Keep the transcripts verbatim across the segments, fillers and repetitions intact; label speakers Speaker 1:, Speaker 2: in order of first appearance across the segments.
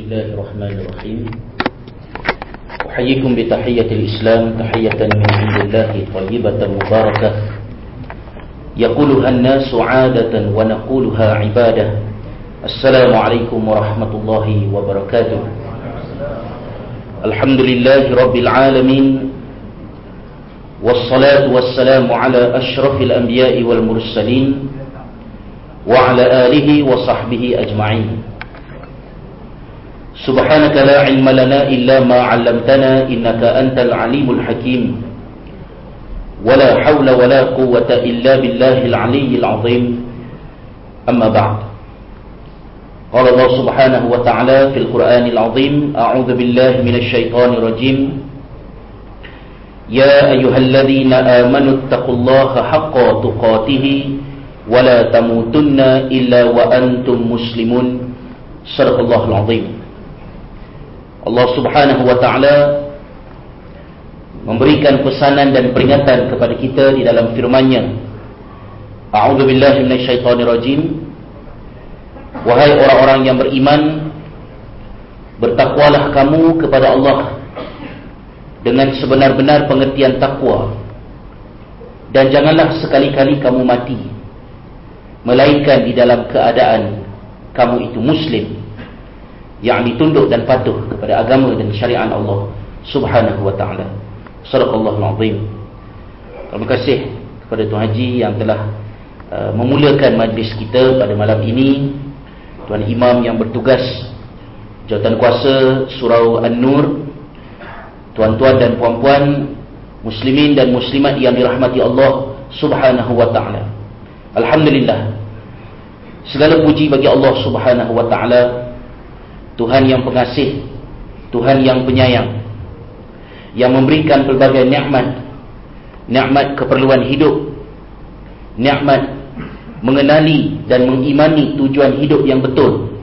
Speaker 1: بسم الله الرحمن الرحيم. أحييكم بتحية الإسلام تحية من عند الله طيبة مباركة يقولها الناس عادة ونقولها عبادة. السلام عليكم ورحمة الله وبركاته. الحمد لله رب العالمين، والصلاة والسلام على أشرف الأنبياء والمرسلين وعلى آله وصحبه أجمعين. سبحانك لا علم لنا إلا ما علمتنا إنك أنت العليم الحكيم، ولا حول ولا قوة إلا بالله العلي العظيم. أما بعد، قال الله سبحانه وتعالى في القرآن العظيم: أعوذ بالله من الشيطان الرجيم. يا أيها الذين آمنوا اتقوا الله حق تقاته ولا تموتن إلا وأنتم مسلمون. صدق الله العظيم. Allah subhanahu wa ta'ala memberikan pesanan dan peringatan kepada kita di dalam firman-Nya. A'udzu billahi minasyaitonir rajim. Wahai orang-orang yang beriman, bertakwalah kamu kepada Allah dengan sebenar-benar pengertian takwa, dan janganlah sekali-kali kamu mati melainkan di dalam keadaan kamu itu muslim, yang ditunduk dan patuh kepada agama dan syariat Allah subhanahu wa ta'ala. Sadaqallahul azim. Terima kasih kepada Tuan Haji yang telah uh, memulakan majlis kita pada malam ini, Tuan Imam yang bertugas jawatan kuasa Surau An-Nur, tuan-tuan dan puan-puan muslimin dan muslimat yang dirahmati Allah subhanahu wa ta'ala. Alhamdulillah, segala puji bagi Allah subhanahu wa ta'ala, Tuhan yang pengasih, Tuhan yang penyayang, yang memberikan pelbagai nikmat, nikmat keperluan hidup, nikmat mengenali dan mengimani tujuan hidup yang betul.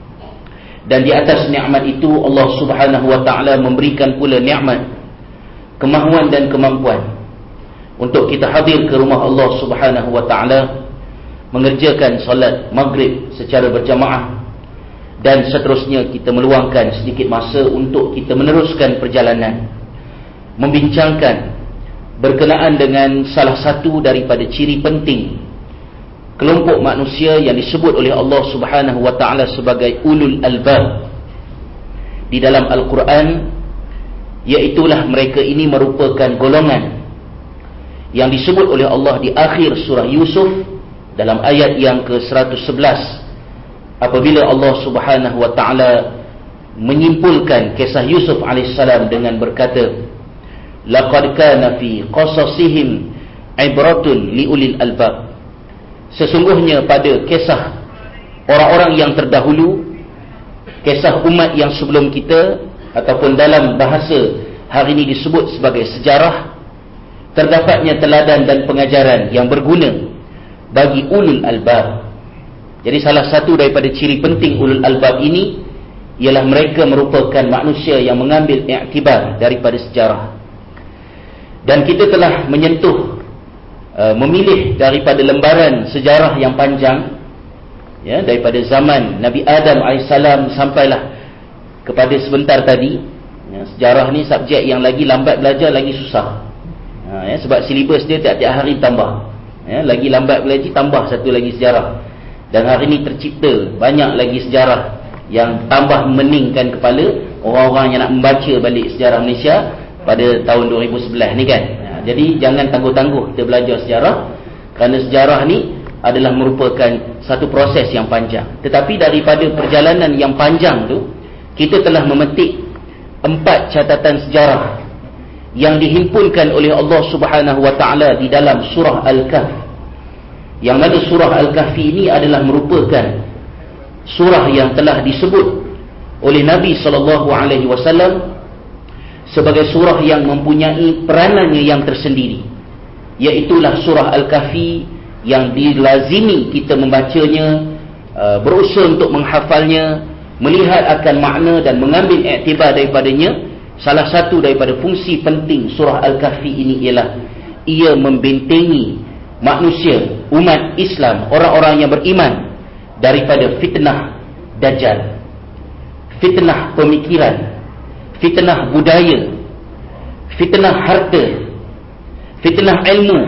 Speaker 1: Dan di atas nikmat itu Allah subhanahu wa ta'ala memberikan pula nikmat kemahuan dan kemampuan untuk kita hadir ke rumah Allah subhanahu wa ta'ala, mengerjakan solat maghrib secara berjamaah, dan seterusnya kita meluangkan sedikit masa untuk kita meneruskan perjalanan membincangkan berkenaan dengan salah satu daripada ciri penting kelompok manusia yang disebut oleh Allah subhanahu wa ta'ala sebagai ulul albab di dalam Al-Quran, iaitulah mereka ini merupakan golongan yang disebut oleh Allah di akhir surah Yusuf dalam ayat yang ke seratus sebelas, apabila Allah subhanahu wa ta'ala menyimpulkan kisah Yusuf alaihissalam dengan berkata, laqad kana fi qasasihim ibratun liulil albab. Sesungguhnya pada kisah orang-orang yang terdahulu, kisah umat yang sebelum kita, ataupun dalam bahasa hari ini disebut sebagai sejarah, terdapatnya teladan dan pengajaran yang berguna bagi ulul albab. Jadi salah satu daripada ciri penting ulul albab ini ialah mereka merupakan manusia yang mengambil iktibar daripada sejarah. Dan kita telah menyentuh, uh, memilih daripada lembaran sejarah yang panjang, ya, daripada zaman Nabi Adam alaihissalam sampailah kepada sebentar tadi. Ya, sejarah ni subjek yang lagi lambat belajar lagi susah. Ha, ya, sebab silibus dia tiap-tiap hari tambah. Ya, lagi lambat belajar tambah satu lagi sejarah. Dan hari ini tercipta banyak lagi sejarah yang tambah meningkan kepala orang-orang yang nak membaca balik sejarah Malaysia pada tahun dua ribu sebelas ni kan. Ha, jadi jangan tangguh-tangguh kita belajar sejarah, kerana sejarah ni adalah merupakan satu proses yang panjang. Tetapi daripada perjalanan yang panjang tu, kita telah memetik empat catatan sejarah yang dihimpunkan oleh Allah subhanahu wa ta'ala di dalam surah Al-Kahf. Yang mana surah Al-Kahfi ini adalah merupakan surah yang telah disebut oleh Nabi sallallahu alaihi wasallam sebagai surah yang mempunyai peranannya yang tersendiri, iaitulah surah Al-Kahfi yang dilazimi kita membacanya, berusaha untuk menghafalnya, melihat akan makna dan mengambil iktibar daripadanya. Salah satu daripada fungsi penting surah Al-Kahfi ini ialah ia membentengi manusia, umat Islam, orang-orang yang beriman daripada fitnah Dajjal. fitnah pemikiran, fitnah budaya, fitnah harta, fitnah ilmu,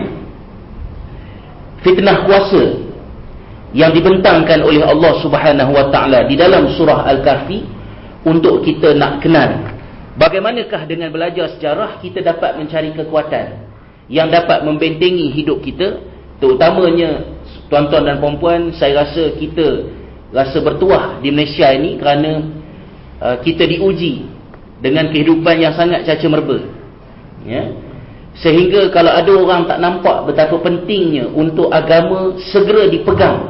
Speaker 1: fitnah kuasa yang dibentangkan oleh Allah Subhanahu wa taala di dalam surah Al-Kahfi untuk kita nak kenal bagaimanakah dengan belajar sejarah kita dapat mencari kekuatan yang dapat membentengi hidup kita, terutamanya tuan-tuan dan puan-puan. Saya rasa kita rasa bertuah di Malaysia ini kerana uh, kita diuji dengan kehidupan yang sangat caca merba, ya? Sehingga kalau ada orang tak nampak betapa pentingnya untuk agama segera dipegang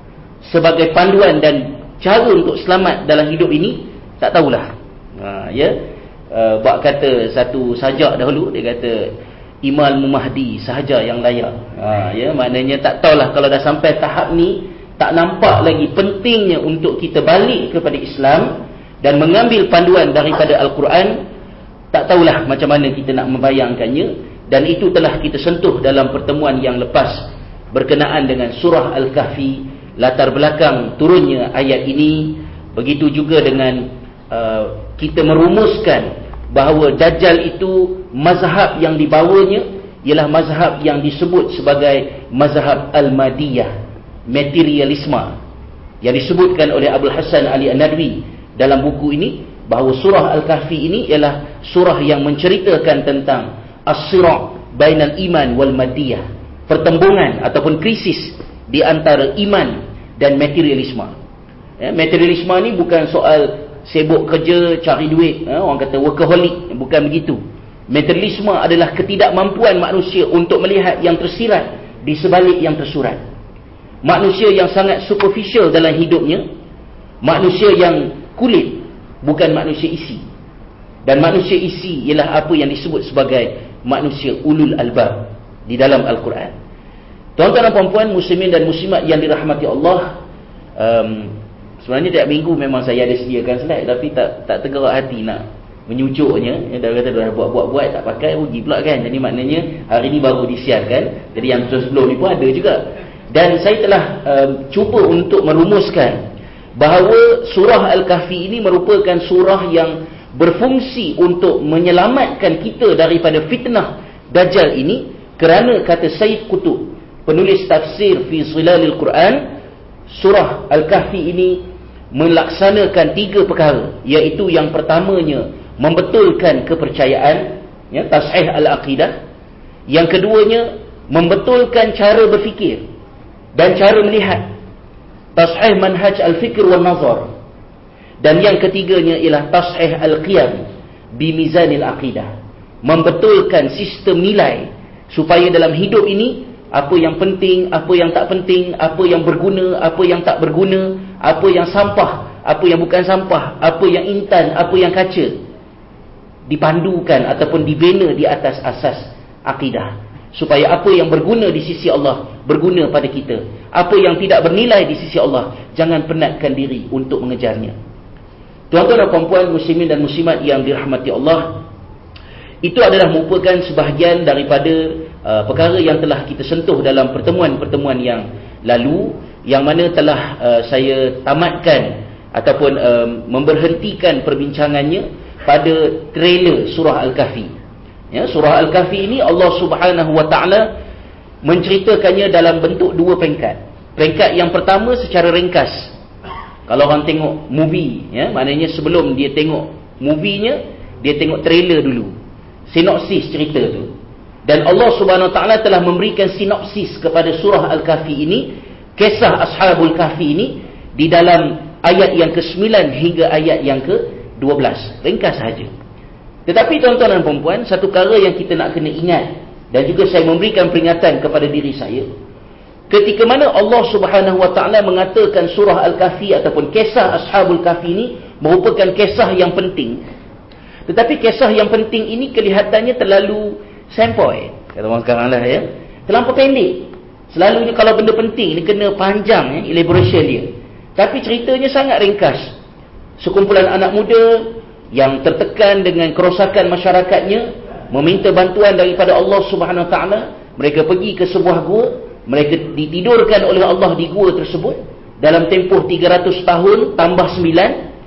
Speaker 1: sebagai panduan dan cara untuk selamat dalam hidup ini, tak tahulah. Ha, ya, uh, buat kata satu sajak dahulu, dia kata Imal Mahdi sahaja yang layak. Ha, ya, maknanya tak tahulah kalau dah sampai tahap ni tak nampak lagi pentingnya untuk kita balik kepada Islam dan mengambil panduan daripada Al-Quran, tak tahulah macam mana kita nak membayangkannya. Dan itu telah kita sentuh dalam pertemuan yang lepas berkenaan dengan surah Al-Kahfi, latar belakang turunnya ayat ini. Begitu juga dengan uh, kita merumuskan bahawa Dajjal itu mazhab yang dibawanya ialah mazhab yang disebut sebagai mazhab Al-Madiyah, materialisme, yang disebutkan oleh Abdul Hasan Ali An-Nadwi dalam buku ini, bahawa surah Al-Kahfi ini ialah surah yang menceritakan tentang as-sira' bainal iman wal madiyah, pertembungan ataupun krisis di antara iman dan materialisme. Ya, materialisme ni bukan soal sibuk kerja, cari duit, ya, orang kata workaholic, bukan begitu. Materialisme adalah ketidakmampuan manusia untuk melihat yang tersirat di sebalik yang tersurat. Manusia yang sangat superficial dalam hidupnya, manusia yang kulit, bukan manusia isi. Dan manusia isi ialah apa yang disebut sebagai manusia ulul albab di dalam Al-Quran. Tuan-tuan dan puan-puan, muslimin dan muslimat yang dirahmati Allah, um, sebenarnya tiap minggu memang saya ada sediakan slide, tapi tak tak tergerak hati nak menyucuknya. Dah kata dah buat-buat tak pakai, rugi pula kan. Jadi maknanya hari ni baru disiarkan, jadi yang sebelum ni pun ada juga. Dan saya telah um, cuba untuk merumuskan bahawa surah Al-Kahfi ini merupakan surah yang berfungsi untuk menyelamatkan kita daripada fitnah Dajjal ini, kerana kata Sayyid Qutb, penulis tafsir fi Zilalil Quran, surah Al-Kahfi ini melaksanakan tiga perkara, iaitu yang pertamanya membetulkan kepercayaan, ya, tashih al-aqidah. Yang keduanya membetulkan cara berfikir dan cara melihat, tashih manhaj al-fikr wal nazar. Dan yang ketiganya ialah tashih al-qiyam bi mizanil aqidah, membetulkan sistem nilai supaya dalam hidup ini apa yang penting, apa yang tak penting, apa yang berguna, apa yang tak berguna, apa yang sampah, apa yang bukan sampah, apa yang intan, apa yang kaca, dipandukan ataupun dibina di atas asas akidah, supaya apa yang berguna di sisi Allah berguna pada kita, apa yang tidak bernilai di sisi Allah jangan penatkan diri untuk mengejarnya. Tuan-tuan dan puan-puan, muslimin dan muslimat yang dirahmati Allah, itu adalah merupakan sebahagian daripada uh, perkara yang telah kita sentuh dalam pertemuan-pertemuan yang lalu, yang mana telah uh, saya tamatkan ataupun uh, memberhentikan perbincangannya pada trailer surah Al-Kahfi. Ya, surah Al-Kahfi ini Allah Subhanahu wa taala menceritakannya dalam bentuk dua peringkat. Peringkat yang pertama secara ringkas. Kalau orang tengok movie, ya, maknanya sebelum dia tengok movie-nya, dia tengok trailer dulu, sinopsis cerita tu. Dan Allah Subhanahu wa taala telah memberikan sinopsis kepada surah Al-Kahfi ini, kisah Ashabul Kahfi ini, di dalam ayat yang ke sembilan hingga ayat yang ke dua belas. Ringkas saja. Tetapi tuan-tuan dan puan-puan, satu perkara yang kita nak kena ingat, dan juga saya memberikan peringatan kepada diri saya, ketika mana Allah Subhanahu wa taala mengatakan surah Al-Kahfi ataupun kisah Ashabul Kahfi ini merupakan kisah yang penting, tetapi kisah yang penting ini kelihatannya terlalu sempoi, kata orang sekarang lah, ya, terlampau pendek. Selalunya kalau benda penting ni kena panjang, ya, elaboration dia. Tapi ceritanya sangat ringkas. Sekumpulan anak muda yang tertekan dengan kerosakan masyarakatnya meminta bantuan daripada Allah Subhanahu wa taala. Mereka pergi ke sebuah gua, mereka ditidurkan oleh Allah di gua tersebut dalam tempoh tiga ratus tahun tambah sembilan,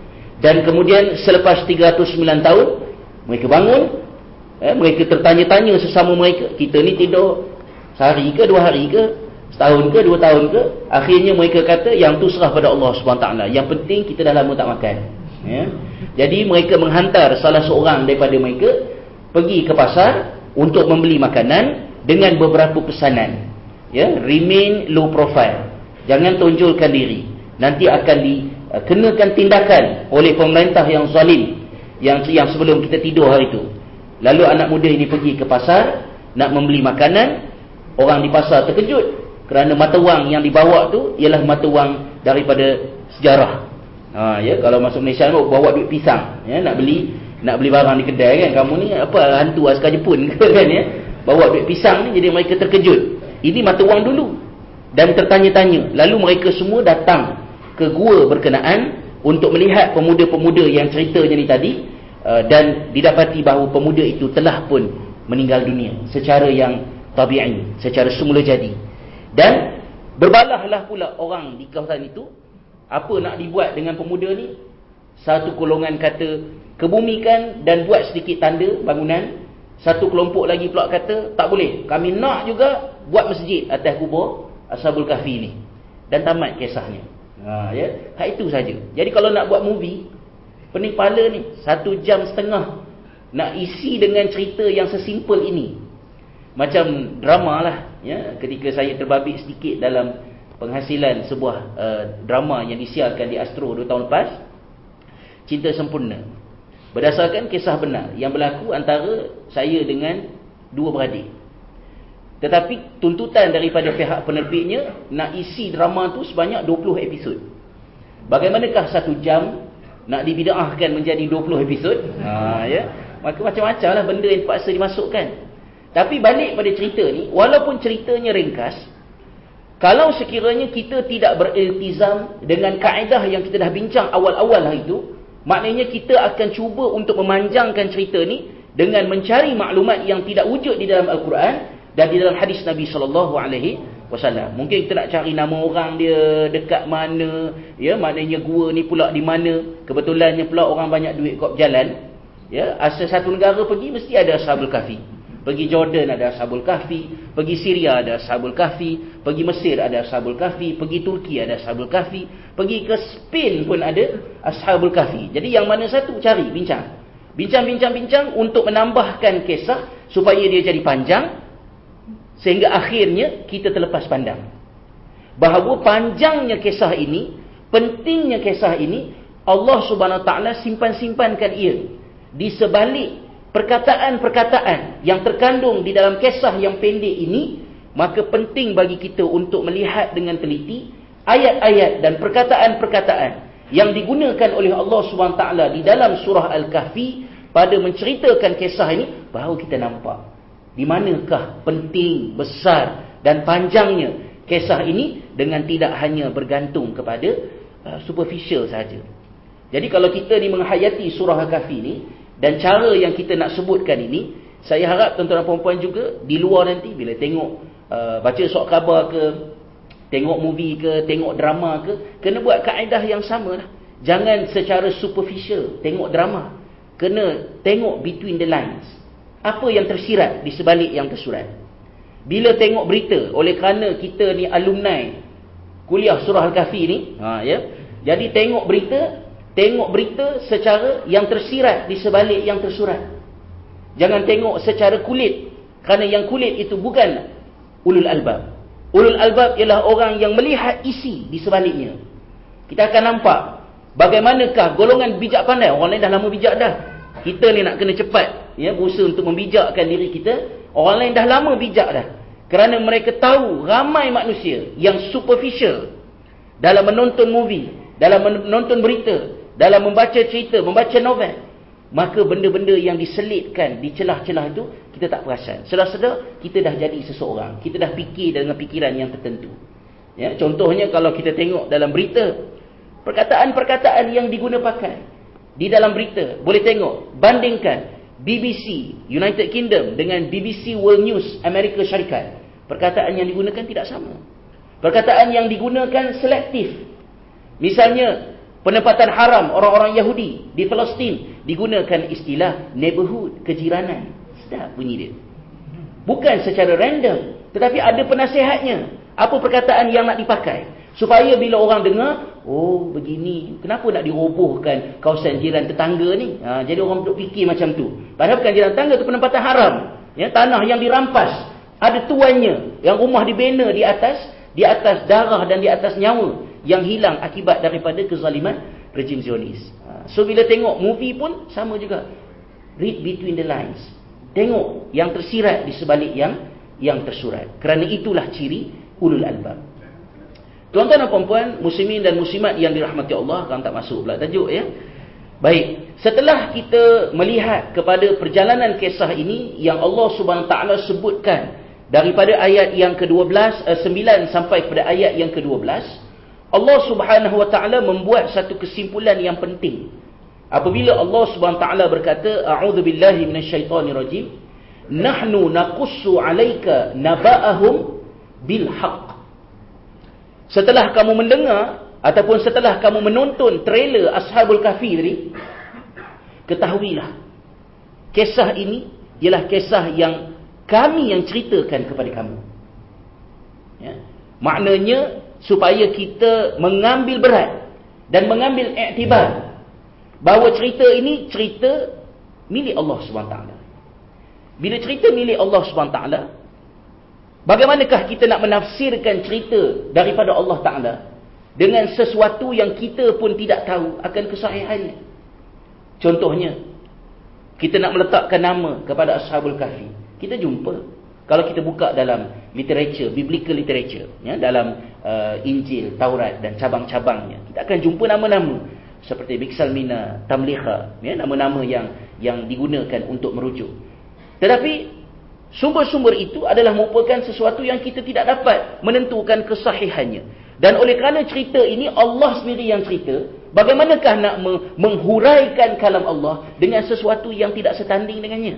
Speaker 1: Dan kemudian selepas tiga ratus sembilan tahun, mereka bangun, eh, mereka tertanya-tanya sesama mereka, kita ni tidur sehari ke, dua hari ke, setahun ke, dua tahun ke. Akhirnya mereka kata, yang tu serah pada Allah subhanahu wa taala, yang penting kita dah lama tak makan. Ya. Jadi mereka menghantar salah seorang daripada mereka pergi ke pasar untuk membeli makanan dengan beberapa pesanan. Ya, remain low profile, jangan tonjolkan diri, nanti akan dikenakan tindakan oleh pemerintah yang zalim yang yang sebelum kita tidur hari itu. Lalu anak muda ini pergi ke pasar nak membeli makanan. Orang di pasar terkejut kerana mata wang yang dibawa tu ialah mata wang daripada sejarah. Ha, ya, kalau masuk Malaysia tu bawa duit pisang, ya, nak beli nak beli barang di kedai kan, kamu ni apa, hantu askar Jepun ke kan, ya, bawa duit pisang ni. Jadi mereka terkejut. Ini mata wang dulu, dan tertanya-tanya. Lalu mereka semua datang ke gua berkenaan untuk melihat pemuda-pemuda yang ceritanya ni tadi, uh, dan didapati bahawa pemuda itu telah pun meninggal dunia secara yang tabi'i, secara semula jadi. Dan berbalahlah pula orang di kawasan itu, apa nak dibuat dengan pemuda ni? Satu golongan kata kebumikan dan buat sedikit tanda bangunan. Satu kelompok lagi pula kata tak boleh, kami nak juga buat masjid atas kubur Ashabul Kahfi ni. Dan tamat kisahnya. Ha, ya, hak itu saja. Jadi kalau nak buat movie, pening kepala ni, satu jam setengah nak isi dengan cerita yang sesimpel ini. Macam drama lah, ya. Ketika saya terbabit sedikit dalam penghasilan sebuah uh, drama yang disiarkan di Astro dua tahun lepas, Cinta Sempurna, berdasarkan kisah benar yang berlaku antara saya dengan dua beradik. Tetapi tuntutan daripada pihak penerbitnya nak isi drama tu sebanyak dua puluh episod. Bagaimanakah satu jam nak dibida'ahkan menjadi dua puluh episod? Ha, ya. Maka macam-macam lah benda yang terpaksa dimasukkan. Tapi balik pada cerita ni, walaupun ceritanya ringkas, kalau sekiranya kita tidak beriltizam dengan kaedah yang kita dah bincang awal-awal hari itu, maknanya kita akan cuba untuk memanjangkan cerita ni dengan mencari maklumat yang tidak wujud di dalam Al-Quran dan di dalam hadis Nabi sallallahu alaihi wasallam. Mungkin kita nak cari nama orang dia dekat mana, ya, maknanya gua ni pula di mana. Kebetulannya pula orang banyak duit kau berjalan, ya, asal satu negara pergi mesti ada Ashabul Kahfi. Pergi Jordan ada Ashabul Kahfi, pergi Syria ada Ashabul Kahfi, pergi Mesir ada Ashabul Kahfi, pergi Turki ada Ashabul Kahfi, pergi ke Spain pun ada Ashabul Kahfi. Jadi yang mana satu cari, bincang. Bincang-bincang-bincang untuk menambahkan kisah supaya dia jadi panjang, sehingga akhirnya kita terlepas pandang bahawa panjangnya kisah ini, pentingnya kisah ini, Allah Subhanahu Wa Taala simpan-simpankan ia di sebalik perkataan-perkataan yang terkandung di dalam kisah yang pendek ini. Maka penting bagi kita untuk melihat dengan teliti ayat-ayat dan perkataan-perkataan yang digunakan oleh Allah Subhanahu Wa Taala di dalam surah Al-Kahfi pada menceritakan kisah ini, bahawa kita nampak di manakah penting, besar dan panjangnya kisah ini, dengan tidak hanya bergantung kepada uh, superficial saja. Jadi kalau kita ni menghayati surah Al-Kahfi ni dan cara yang kita nak sebutkan ini, saya harap tuan-tuan dan puan-puan juga di luar nanti bila tengok uh, baca surat khabar ke, tengok movie ke, tengok drama ke, kena buat kaedah yang sama lah. Jangan secara superficial tengok drama, kena tengok between the lines, apa yang tersirat di sebalik yang tersurat. Bila tengok berita, oleh kerana kita ni alumni kuliah surah Al-Kahfi ni, ha, ya, jadi tengok berita, tengok berita secara yang tersirat di sebalik yang tersurat. Jangan tengok secara kulit, kerana yang kulit itu bukan ulul albab. Ulul albab ialah orang yang melihat isi di sebaliknya. Kita akan nampak bagaimanakah golongan bijak pandai. Orang lain dah lama bijak dah. Kita ni nak kena cepat, ya, berusaha untuk membijakkan diri kita. Orang lain dah lama bijak dah. Kerana mereka tahu ramai manusia yang superficial dalam menonton movie, dalam menonton berita, dalam membaca cerita, membaca novel. Maka benda-benda yang diselitkan di celah-celah itu kita tak perasan. Sedar-sedar kita dah jadi seseorang, kita dah fikir dengan fikiran yang tertentu, ya. Contohnya kalau kita tengok dalam berita, perkataan-perkataan yang digunakan di dalam berita, boleh tengok, bandingkan B B C United Kingdom dengan B B C World News Amerika Syarikat. Perkataan yang digunakan tidak sama. Perkataan yang digunakan selektif. Misalnya penempatan haram orang-orang Yahudi di Palestin, digunakan istilah neighborhood, kejiranan. Sedap bunyi dia. Bukan secara random, tetapi ada penasihatnya. Apa perkataan yang nak dipakai, supaya bila orang dengar, oh begini, kenapa nak dirobohkan kawasan jiran tetangga ni? Ha, jadi orang duk fikir macam tu. Padahal bukan jiran tetangga tu penempatan haram. Ya, tanah yang dirampas, ada tuannya, yang rumah dibina di atas, di atas darah dan di atas nyawa yang hilang akibat daripada kezaliman rejim Zionis. Ha, so bila tengok movie pun sama juga. Read between the lines. Tengok yang tersirat di sebalik yang yang tersurat. Kerana itulah ciri ulul albab. Tuan-tuan dan puan-puan, muslimin dan muslimat yang dirahmati Allah, kan tak masuk pula tajuk ya. Baik, setelah kita melihat kepada perjalanan kisah ini yang Allah Subhanahu taala sebutkan daripada ayat yang ke-dua belas, eh, sembilan sampai kepada ayat yang ke-dua belas, Allah Subhanahu wa taala membuat satu kesimpulan yang penting. Apabila Allah Subhanahu wa taala berkata, a'udzubillahi minasyaitonirrajim, nahnu naqussu 'alaika naba'ahum bil haqq. Setelah kamu mendengar ataupun setelah kamu menonton trailer Ashabul Kahfi tadi, ketahuilah kisah ini ialah kisah yang kami yang ceritakan kepada kamu. Ya. Maknanya supaya kita mengambil berat dan mengambil iktibar bahawa cerita ini cerita milik Allah subhanahu wa taala. Bila cerita milik Allah subhanahu wa taala, bagaimanakah kita nak menafsirkan cerita daripada Allah Ta'ala dengan sesuatu yang kita pun tidak tahu akan kesahihannya? Contohnya, kita nak meletakkan nama kepada Ashabul Kahfi. Kita jumpa. Kalau kita buka dalam literature, biblical literature, ya, dalam uh, Injil, Taurat dan cabang-cabangnya, kita akan jumpa nama-nama seperti Biksalmina, Tamliha, ya, nama-nama yang yang digunakan untuk merujuk. Tetapi sumber-sumber itu adalah merupakan sesuatu yang kita tidak dapat menentukan kesahihannya. Dan oleh kerana cerita ini Allah sendiri yang cerita, bagaimanakah nak menghuraikan kalam Allah dengan sesuatu yang tidak setanding dengannya?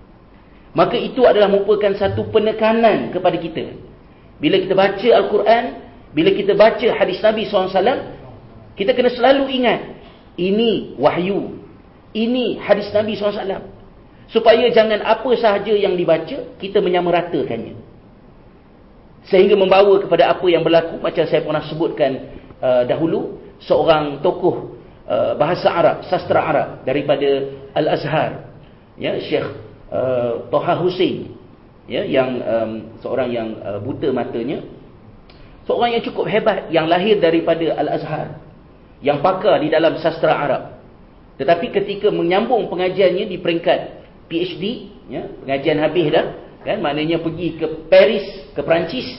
Speaker 1: Maka itu adalah merupakan satu penekanan kepada kita. Bila kita baca Al-Quran, bila kita baca hadis Nabi sallallahu alaihi wasallam, kita kena selalu ingat, ini wahyu, ini hadis Nabi sallallahu alaihi wasallam. Supaya jangan apa sahaja yang dibaca, kita menyamaratakannya. Sehingga membawa kepada apa yang berlaku, macam saya pernah sebutkan uh, dahulu, seorang tokoh uh, bahasa Arab, sastra Arab daripada Al-Azhar, ya, Syekh uh, Toha Hussein, ya, yang um, seorang yang uh, buta matanya, seorang yang cukup hebat, yang lahir daripada Al-Azhar, yang pakar di dalam sastra Arab. Tetapi ketika menyambung pengajiannya di peringkat P H D, ya, pengajian habis dah, kan, maknanya pergi ke Paris, ke Perancis,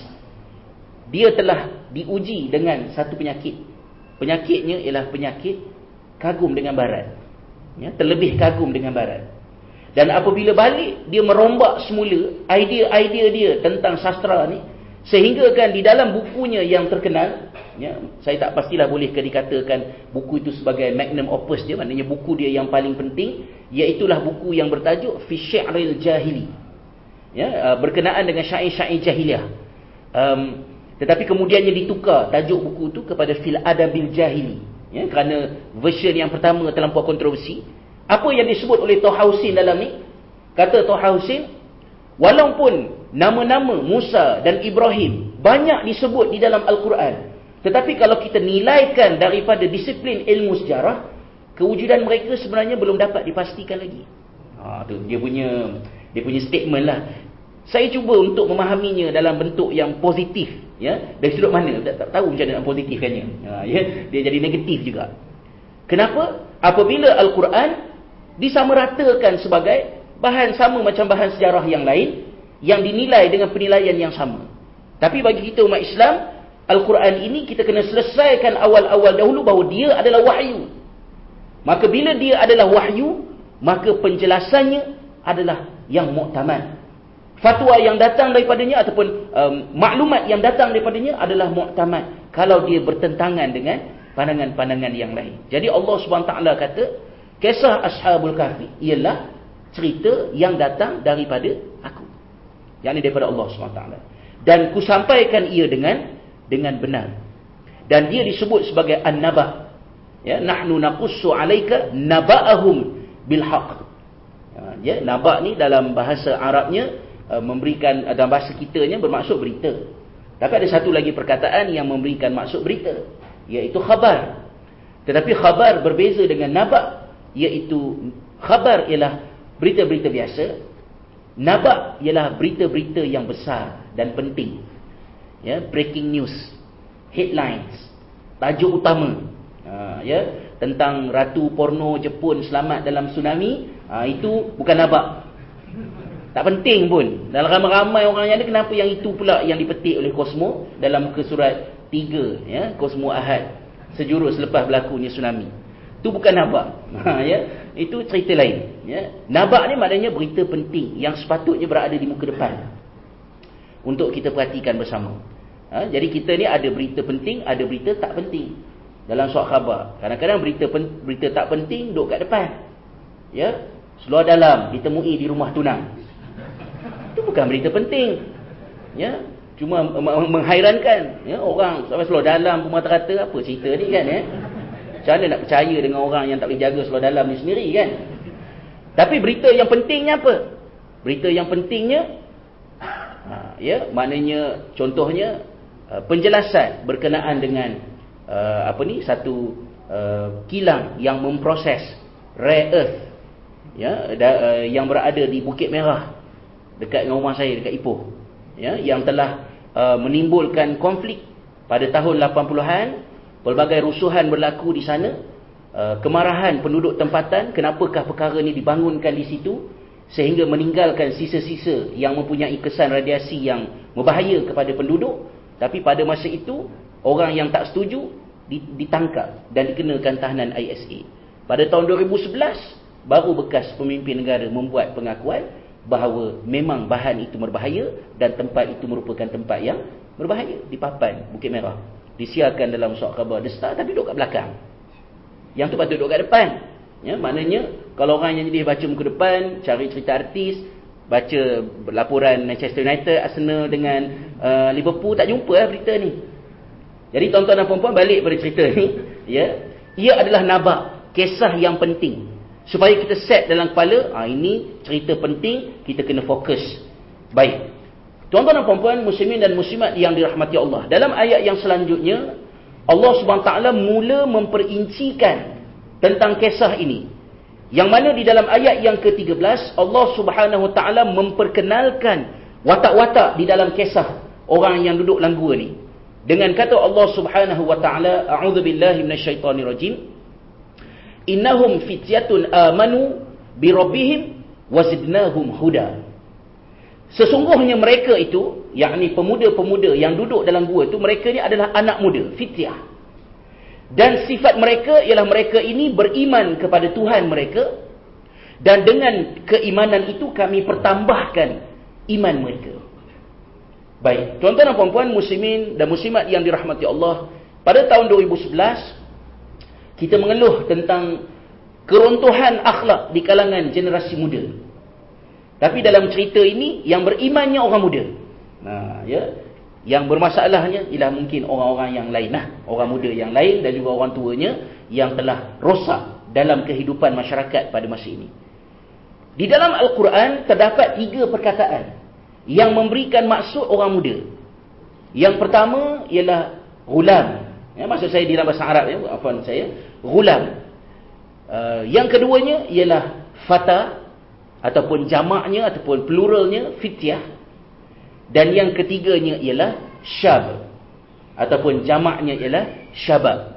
Speaker 1: dia telah diuji dengan satu penyakit. Penyakitnya ialah penyakit kagum dengan barat, ya, terlebih kagum dengan barat. Dan apabila balik, dia merombak semula idea-idea dia tentang sastra ni, sehingga kan di dalam bukunya yang terkenal, ya, saya tak pastilah boleh ke dikatakan buku itu sebagai magnum opus dia, maknanya buku dia yang paling penting, iaitulah buku yang bertajuk Fi Syi'ril Jahili, ya, berkenaan dengan syair-syair jahiliah. Um, tetapi kemudiannya ditukar tajuk buku itu kepada Fil Adabil Jahili, ya, kerana version yang pertama terlampau kontroversi. Apa yang disebut oleh Toha Hussein dalam ni? Kata Toha Hussein, walaupun nama-nama Musa dan Ibrahim banyak disebut di dalam Al-Quran, tetapi kalau kita nilaikan daripada disiplin ilmu sejarah, kewujudan mereka sebenarnya belum dapat dipastikan lagi. Ha, tu dia punya dia punya statement lah. Saya cuba untuk memahaminya dalam bentuk yang positif, ya. Dari sudut mana? Tak, tak tahu macam mana nak positifkannya. Ha, ya, dia jadi negatif juga. Kenapa? Apabila Al-Quran disamaratakan sebagai bahan sama macam bahan sejarah yang lain, yang dinilai dengan penilaian yang sama. Tapi bagi kita umat Islam, Al-Quran ini kita kena selesaikan awal-awal dahulu bahawa dia adalah wahyu. Maka bila dia adalah wahyu, maka penjelasannya adalah yang muktamad. Fatwa yang datang daripadanya ataupun um, maklumat yang datang daripadanya adalah muktamad kalau dia bertentangan dengan pandangan-pandangan yang lain. Jadi Allah subhanahu wa taala kata, kisah Ashabul Kahfi ialah cerita yang datang daripada aku, yakni daripada Allah subhanahu wa taala, dan ku sampaikan ia dengan dengan benar. Dan dia disebut sebagai an-naba. Ya, nahnu naqussu 'alaika naba'ahum bil haqq. Ya, naba' ni dalam bahasa Arabnya uh, memberikan, dalam bahasa kitanya bermaksud berita. Tapi ada satu lagi perkataan yang memberikan maksud berita, iaitu khabar. Tetapi khabar berbeza dengan naba', iaitu khabar ialah berita-berita biasa, naba' ialah berita-berita yang besar dan penting. Ya, breaking news, headlines, tajuk utama. Ha, ya, tentang ratu porno Jepun selamat dalam tsunami, ha, itu bukan naba'. Tak penting pun. Dalam ramai-ramai orang yang ada, kenapa yang itu pula yang dipetik oleh Cosmo dalam muka surat tiga, ya, Cosmo Ahad, sejurus selepas berlakunya tsunami. Itu bukan naba'. Ha, ya, itu cerita lain. Ya. Naba' ni maknanya berita penting yang sepatutnya berada di muka depan untuk kita perhatikan bersama. Ha, jadi kita ni ada berita penting, ada berita tak penting dalam surat khabar. Kadang-kadang berita pen, berita tak penting duduk kat depan. Ya, seluar dalam ditemui di rumah tunang. Itu bukan berita penting. Ya, cuma menghairankan, ya, orang sampai seluar dalam pun rata-rata, apa cerita ni kan, ya. Macam mana nak percaya dengan orang yang tak boleh jaga seluar dalam ni sendiri kan. Tapi berita yang pentingnya apa? Berita yang pentingnya, ha, ya, maknanya contohnya uh, penjelasan berkenaan dengan uh, apa ni, satu uh, kilang yang memproses rare earth, ya, da, uh, yang berada di Bukit Merah dekat dengan rumah saya dekat Ipoh, ya, yang telah uh, menimbulkan konflik pada tahun lapan puluhan. Pelbagai rusuhan berlaku di sana, uh, kemarahan penduduk tempatan, kenapakah perkara ni dibangunkan di situ sehingga meninggalkan sisa-sisa yang mempunyai kesan radiasi yang berbahaya kepada penduduk. Tapi pada masa itu orang yang tak setuju ditangkap dan dikenakan tahanan I S A. Pada tahun dua ribu sebelas baru bekas pemimpin negara membuat pengakuan bahawa memang bahan itu berbahaya dan tempat itu merupakan tempat yang berbahaya di papan Bukit Merah. Disiarkan dalam surat khabar The Star, tapi duduk kat belakang. Yang tu patut duduk kat depan. Ya, maknanya kalau orang yang jadi baca muka depan, cari cerita artis, baca laporan Manchester United, Arsenal dengan uh, Liverpool, tak jumpa lah berita ni. Jadi tuan-tuan dan puan-puan, balik pada cerita ni, ya, ia adalah naba', kisah yang penting. Supaya kita set dalam kepala, ah, ini cerita penting, kita kena fokus. Baik. Tuan-tuan dan puan-puan, muslimin dan muslimat yang dirahmati Allah, dalam ayat yang selanjutnya Allah Subhanahu Wa Taala mula memperincikan tentang kisah ini, yang mana di dalam ayat yang ke tiga belas Allah Subhanahu Wa Taala memperkenalkan watak-watak di dalam kisah orang yang duduk dalam gua ni dengan kata Allah Subhanahu Wa Taala, a'udzubillahi minasyaitonirrajim, innahum fityatun amanu birabbihim wazidnahum huda. Sesungguhnya mereka itu, yakni pemuda-pemuda yang duduk dalam gua itu, mereka ni adalah anak muda, fityah. Dan sifat mereka ialah mereka ini beriman kepada Tuhan mereka, dan dengan keimanan itu kami pertambahkan iman mereka. Baik, tuan-tuan dan puan-puan, muslimin dan muslimat yang dirahmati Allah, pada tahun dua ribu sebelas kita mengeluh tentang keruntuhan akhlak di kalangan generasi muda. Tapi dalam cerita ini, yang berimannya orang muda. Nah, ya, yang bermasalahnya ialah mungkin orang-orang yang lain lah, orang muda yang lain dan juga orang tuanya yang telah rosak dalam kehidupan masyarakat pada masa ini. Di dalam Al-Quran terdapat tiga perkataan yang memberikan maksud orang muda. Yang pertama ialah ghulam. Ya, maksud saya di dalam bahasa Arab, ya, afwan saya, ghulam. Uh, yang keduanya ialah fata, ataupun jamaknya ataupun pluralnya fityah, dan yang ketiganya ialah syab, ataupun jamaknya ialah syabab.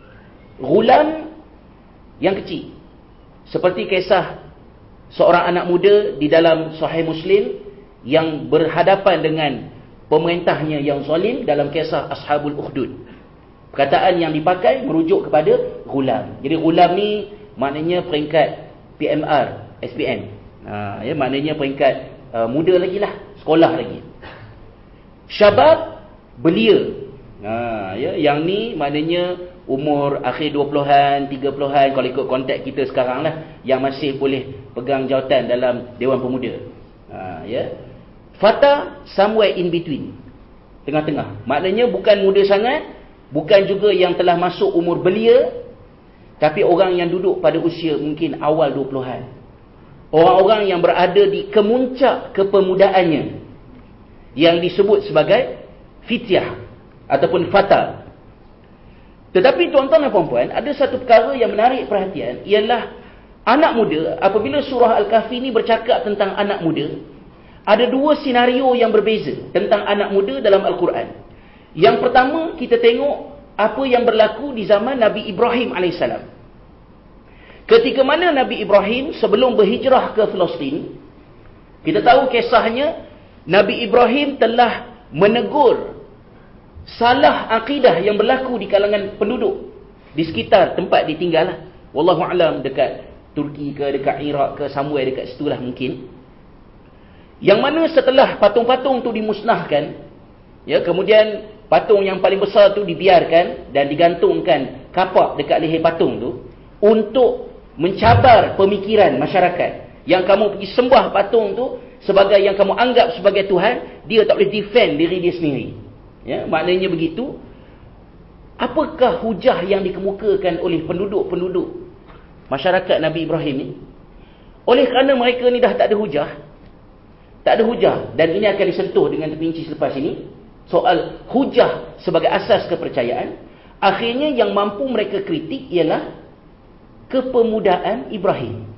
Speaker 1: Ghulam yang kecil, seperti kisah seorang anak muda di dalam Sahih Muslim yang berhadapan dengan pemerintahnya yang zalim dalam kisah Ashabul Ukhdud. Perkataan yang dipakai merujuk kepada ghulam. Jadi ghulam ni maknanya peringkat P M R, S P M. Ha, ya, maknanya peringkat uh, muda lagi lah, sekolah lagi. Syabab, belia. Ha, ya, yang ni maknanya umur akhir dua puluhan, tiga puluhan, kalau ikut konteks kita sekarang lah, yang masih boleh pegang jawatan dalam Dewan Pemuda. Ha, ya. Fata, somewhere in between, tengah-tengah. Maknanya bukan muda sangat, bukan juga yang telah masuk umur belia, Tapi orang yang duduk pada usia mungkin awal dua puluhan. Orang-orang yang berada di kemuncak kepemudaannya, yang disebut sebagai fityah ataupun fata. Tetapi tuan-tuan dan puan-puan, ada satu perkara yang menarik perhatian, ialah anak muda. Apabila surah Al-Kahfi ini bercakap tentang anak muda, ada dua senario yang berbeza tentang anak muda dalam Al-Quran. Yang pertama, kita tengok apa yang berlaku di zaman Nabi Ibrahim alaihissalam. Ketika mana Nabi Ibrahim sebelum berhijrah ke Palestin, kita tahu kisahnya, Nabi Ibrahim telah menegur salah akidah yang berlaku di kalangan penduduk di sekitar tempat dia tinggal lah. Wallahu alam, dekat Turki ke, dekat Iraq ke, somewhere dekat situlah mungkin. Yang mana setelah patung-patung tu dimusnahkan, ya, kemudian patung yang paling besar tu dibiarkan dan digantungkan kapak dekat leher patung tu untuk mencabar pemikiran masyarakat. Yang kamu pergi sembah patung tu sebagai yang kamu anggap sebagai Tuhan, dia tak boleh defend diri dia sendiri. Ya, maknanya begitu. Apakah hujah yang dikemukakan oleh penduduk-penduduk masyarakat Nabi Ibrahim ni? Oleh kerana mereka ni dah tak ada hujah, tak ada hujah, dan ini akan disentuh dengan terperinci selepas ini, soal hujah sebagai asas kepercayaan. Akhirnya yang mampu mereka kritik ialah kepemudaan Ibrahim.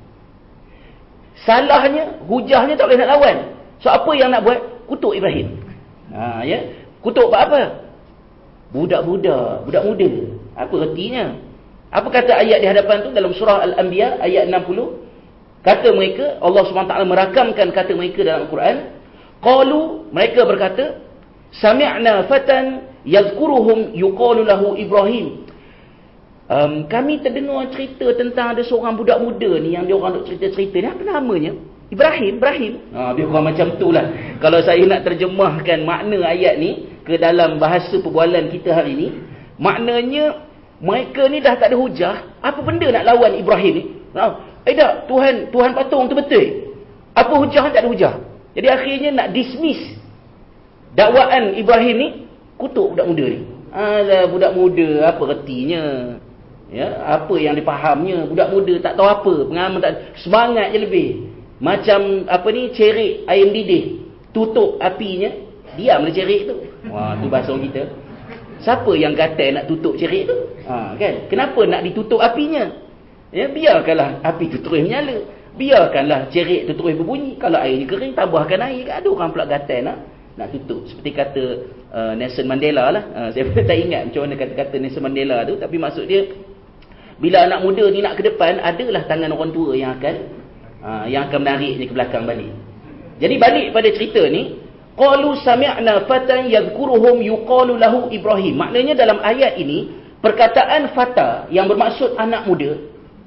Speaker 1: Salahnya, hujahnya tak boleh nak lawan. So apa yang nak buat? Kutuk Ibrahim. Ha, ya? Kutuk buat apa? Budak-budak, budak muda. Apa ertinya? Apa kata ayat di hadapan tu dalam surah Al-Anbiya ayat enam puluh? Kata mereka, Allah subhanahu wa taala merakamkan kata mereka dalam Al-Quran. Qalu, mereka berkata, sami'na fatan yazkuruhum yuqalu lahu Ibrahim. Um, kami terdengar cerita tentang ada seorang budak muda ni yang dia orang duk cerita-cerita ni. Apa namanya? Ibrahim, Ibrahim. Ha, dia orang macam tu lah. Kalau saya nak terjemahkan makna ayat ni ke dalam bahasa perbualan kita hari ni, maknanya mereka ni dah tak ada hujah. Apa benda nak lawan Ibrahim ni? Ha, eh tak, Tuhan, Tuhan patung tu betul. Apa hujah? Tak ada hujah. Jadi akhirnya nak dismiss dakwaan Ibrahim ni, kutuk budak muda ni. Alah, budak muda, apa ertinya? Ya, apa yang dipahamnya? Budak muda tak tahu apa, pengalaman tak, semangat je lebih. Macam apa ni, cerik ayam didih, tutup apinya, diam dia cerik tu. Wah, tu bahasa orang kita. Siapa yang kata nak tutup cerik tu? Ha, kan? Kenapa nak ditutup apinya? Ya, biarkanlah api tu terus menyala. Biarkanlah cerik tu terus berbunyi. Kalau airnya kering, tambahkan air. Ada orang pula kata nak nak tutup. Seperti kata uh, Nelson Mandela lah. Uh, saya tak ingat macam mana kata-kata Nelson Mandela tu. Tapi maksud dia, bila anak muda ni nak ke depan, adalah tangan orang tua yang akan uh, yang akan menariknya ke belakang balik. Jadi balik pada cerita ni, qalu sami'na fatan yadhkuruhum yuqalu lahu Ibrahim. Maknanya dalam ayat ini, perkataan fata yang bermaksud anak muda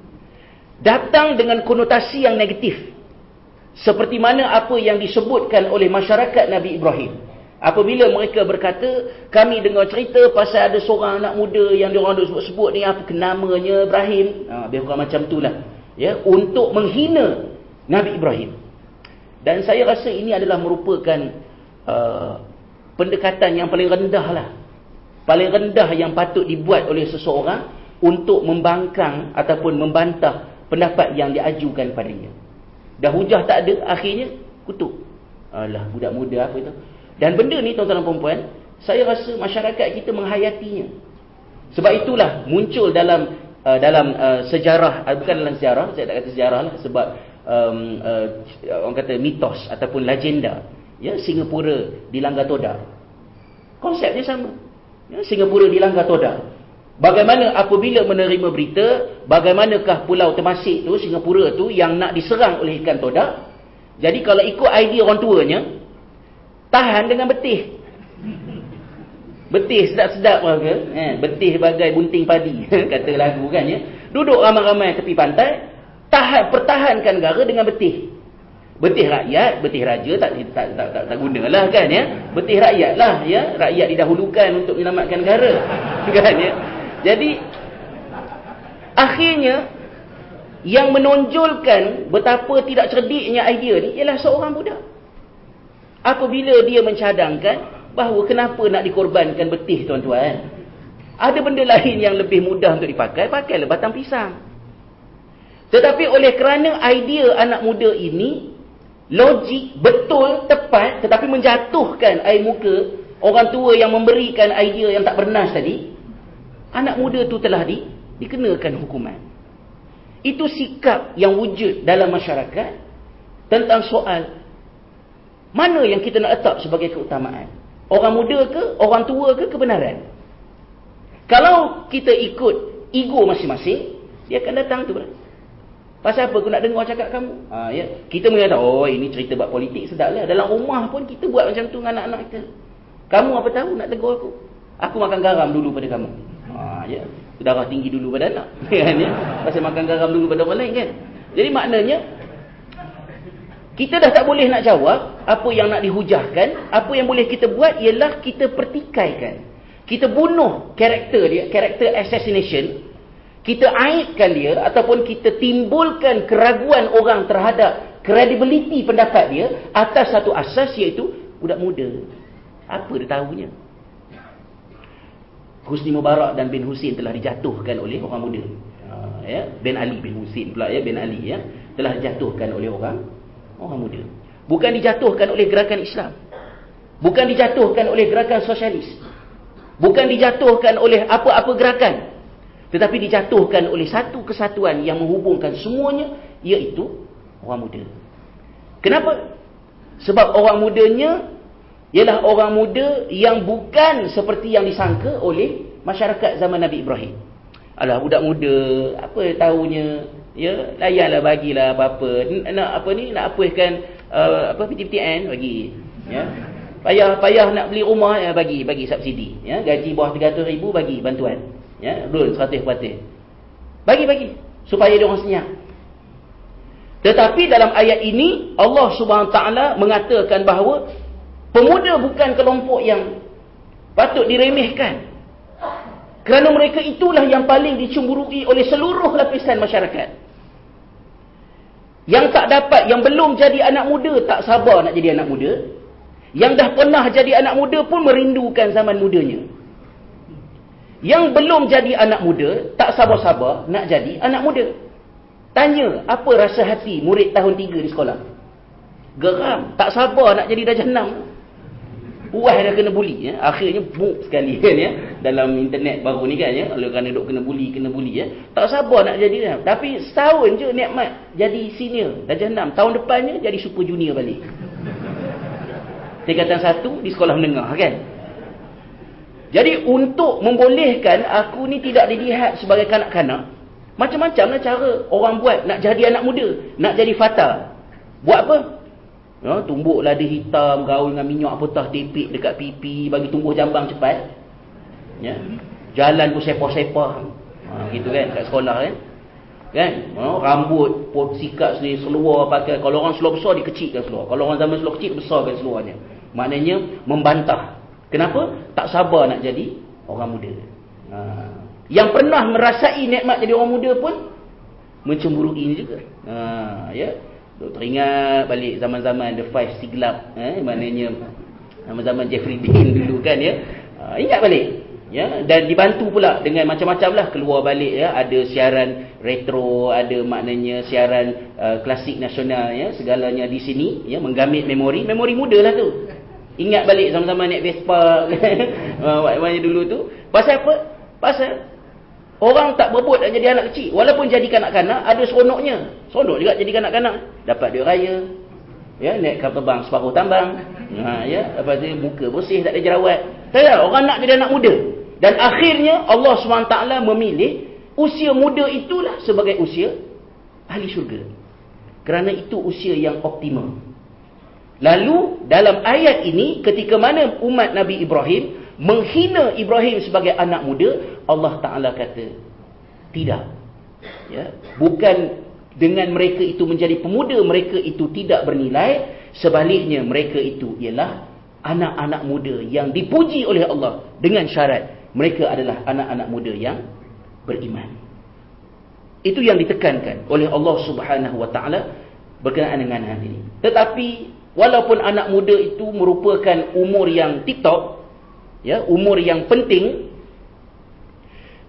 Speaker 1: datang dengan konotasi yang negatif. Seperti mana apa yang disebutkan oleh masyarakat Nabi Ibrahim. Apabila mereka berkata, kami dengar cerita pasal ada seorang anak muda yang diorang duk sebut-sebut ni, apa namanya, Ibrahim. Ha, lebih kurang macam itulah. Ya, untuk menghina Nabi Ibrahim. Dan saya rasa ini adalah merupakan uh, pendekatan yang paling rendah lah. Paling rendah yang patut dibuat oleh seseorang untuk membangkang ataupun membantah pendapat yang diajukan padanya. Dah hujah tak ada, akhirnya kutuk. Alah, budak muda apa itu. Dan benda ni tuan-tuan dan puan-puan, saya rasa masyarakat kita menghayatinya. Sebab itulah muncul dalam uh, dalam uh, sejarah, uh, bukan dalam sejarah, saya tak kata sejarah lah, sebab um, uh, orang kata mitos ataupun legenda, ya, Singapura dilanggar todak. Konsepnya sama. Ya, Singapura dilanggar todak. Bagaimana apabila menerima berita, bagaimanakah Pulau Temasek tu, Singapura tu, yang nak diserang oleh ikan todak. Jadi kalau ikut idea orang tuanya, tahan dengan betih. Betih sedap-sedap ke? Eh, betih bagai bunting padi, kata lagu kan, ya. Duduk ramai-ramai tepi pantai, tahan, pertahankan negara dengan betih. Betih rakyat, betih raja tak tak tak tak, tak gunalah kan, ya. Betih rakyat lah, ya. Rakyat didahulukan untuk menyelamatkan negara. Kan, ya. Jadi akhirnya yang menonjolkan betapa tidak cerdiknya idea ni ialah seorang budak. Apabila dia mencadangkan bahawa kenapa nak dikorbankan betih, tuan-tuan.
Speaker 2: Ada benda lain yang lebih mudah untuk dipakai, pakailah batang pisang. Tetapi oleh kerana idea anak muda ini logik, betul, tepat, tetapi menjatuhkan air muka orang tua yang memberikan idea yang tak bernas tadi, anak muda tu telah di, dikenakan hukuman. Itu sikap yang wujud dalam masyarakat tentang soal mana yang kita nak letak sebagai keutamaan. Orang muda ke, orang tua ke, kebenaran. Kalau kita ikut ego masing-masing, dia akan datang tu. Pasal apa aku nak dengar cakap kamu? Ha, ya. Kita mengatakan, oh ini cerita buat politik, sedap lah. Dalam rumah pun kita buat macam tu dengan anak-anak kita. Kamu apa tahu nak tegur aku? Aku makan garam dulu pada kamu. Ha, ya. Darah tinggi dulu pada anak. Kan, ya? Pasal makan garam dulu pada orang lain kan. Jadi maknanya, kita dah tak boleh nak jawab apa yang nak dihujahkan. Apa yang boleh kita buat ialah kita pertikaikan. Kita bunuh karakter dia, karakter assassination. Kita aibkan dia ataupun kita timbulkan keraguan orang terhadap credibility pendapat dia atas satu asas, iaitu budak muda. Apa dia tahunya? Husni Mubarak dan bin Husin telah dijatuhkan oleh orang muda. Uh, ya, bin Ali bin Husin pula ya, bin Ali ya, telah dijatuhkan oleh orang orang muda. Bukan dijatuhkan oleh gerakan Islam. Bukan dijatuhkan oleh gerakan sosialis. Bukan dijatuhkan oleh apa-apa gerakan. Tetapi dijatuhkan oleh satu kesatuan yang menghubungkan semuanya, iaitu orang muda. Kenapa? Sebab orang mudanya ialah orang muda yang bukan seperti yang disangka oleh masyarakat zaman Nabi Ibrahim. Alah, budak muda, apa tahunya, ya, layanlah, bagilah apa-apa. Nak apa ni, nak apuhkan uh, apa P T P T N, bagi. Ya. Payah-payah nak beli rumah, ya, bagi, bagi subsidi. Ya, gaji bawah tiga ratus ribu, bagi bantuan. Ya, rule seratus peratus. Bagi-bagi supaya dia orang senyap. Tetapi dalam ayat ini Allah Subhanahu Wa Taala mengatakan bahawa pemuda bukan kelompok yang patut diremehkan. Kerana mereka itulah yang paling dicemburui oleh seluruh lapisan masyarakat. Yang tak dapat, yang belum jadi anak muda, tak sabar nak jadi anak muda. Yang dah pernah jadi anak muda pun merindukan zaman mudanya. Yang belum jadi anak muda, tak sabar-sabar nak jadi anak muda. Tanya, apa rasa hati murid tahun tiga di sekolah? Geram, tak sabar nak jadi darjah enam. Puas dah kena buli. Ya. Akhirnya book sekali kan, ya. Dalam internet baru ni kan, ya. Oleh kerana duk kena buli, kena buli. Ya. Tak sabar nak jadi. Tapi setahun je nikmat jadi senior, darjah enam. Tahun depannya jadi super junior balik. Tingkatan satu di sekolah menengah kan. Jadi untuk membolehkan aku ni tidak dilihat sebagai kanak-kanak, macam-macamlah cara orang buat nak jadi anak muda, nak jadi fata. Buat apa? Ya, tumbuklah dia hitam, gaul dengan minyak putih tipik dekat pipi, bagi tumbuh jambang cepat. Ya. Jalan pun sepah-sepah. Ha, gitu kan kat sekolah kan. Kan? Ha, rambut pot sikat sendiri, seluar pakai. Kalau orang seluar besar dikecilkan seluar. Kalau orang zaman seluar kecil besarkan seluarnya. Maknanya membantah. Kenapa? Tak sabar nak jadi orang muda. Ha. Yang pernah merasai nikmat jadi orang muda pun mencemburui juga. Ha, ya. Teringat balik zaman-zaman The Five Siglap, eh, maknanya zaman-zaman Jeffrey Dean dulu kan, ya. Ha, ingat balik. Ya, dan dibantu pula dengan macam-macam lah keluar balik, ya. Ada siaran retro, ada maknanya siaran uh, klasik nasional, ya. Segalanya di sini, ya, menggamit memori, memori muda lah tu. Ingat balik sama-sama naik Vespa waktu dulu tu. Pasal apa? Pasal orang tak berebut nak jadi anak kecil. Walaupun jadi kanak-kanak, ada seronoknya. Seronok juga jadi kanak-kanak. Dapat duit raya. Ya, naik kapal terbang separuh tambang. Ha, ya, lepas tu muka bersih, tak ada jerawat. Tak, orang nak jadi anak muda. Dan akhirnya Allah subhanahu wa taala memilih usia muda itulah sebagai usia ahli syurga. Kerana itu usia yang optimum. Lalu dalam ayat ini, ketika mana umat Nabi Ibrahim menghina Ibrahim sebagai anak muda, Allah Ta'ala kata tidak, ya, bukan dengan mereka itu menjadi pemuda mereka itu tidak bernilai. Sebaliknya mereka itu ialah anak-anak muda yang dipuji oleh Allah dengan syarat mereka adalah anak-anak muda yang beriman. Itu yang ditekankan oleh Allah Subhanahu Wa Ta'ala berkenaan dengan hal ini. Tetapi walaupun anak muda itu merupakan umur yang tip-top, ya, umur yang penting,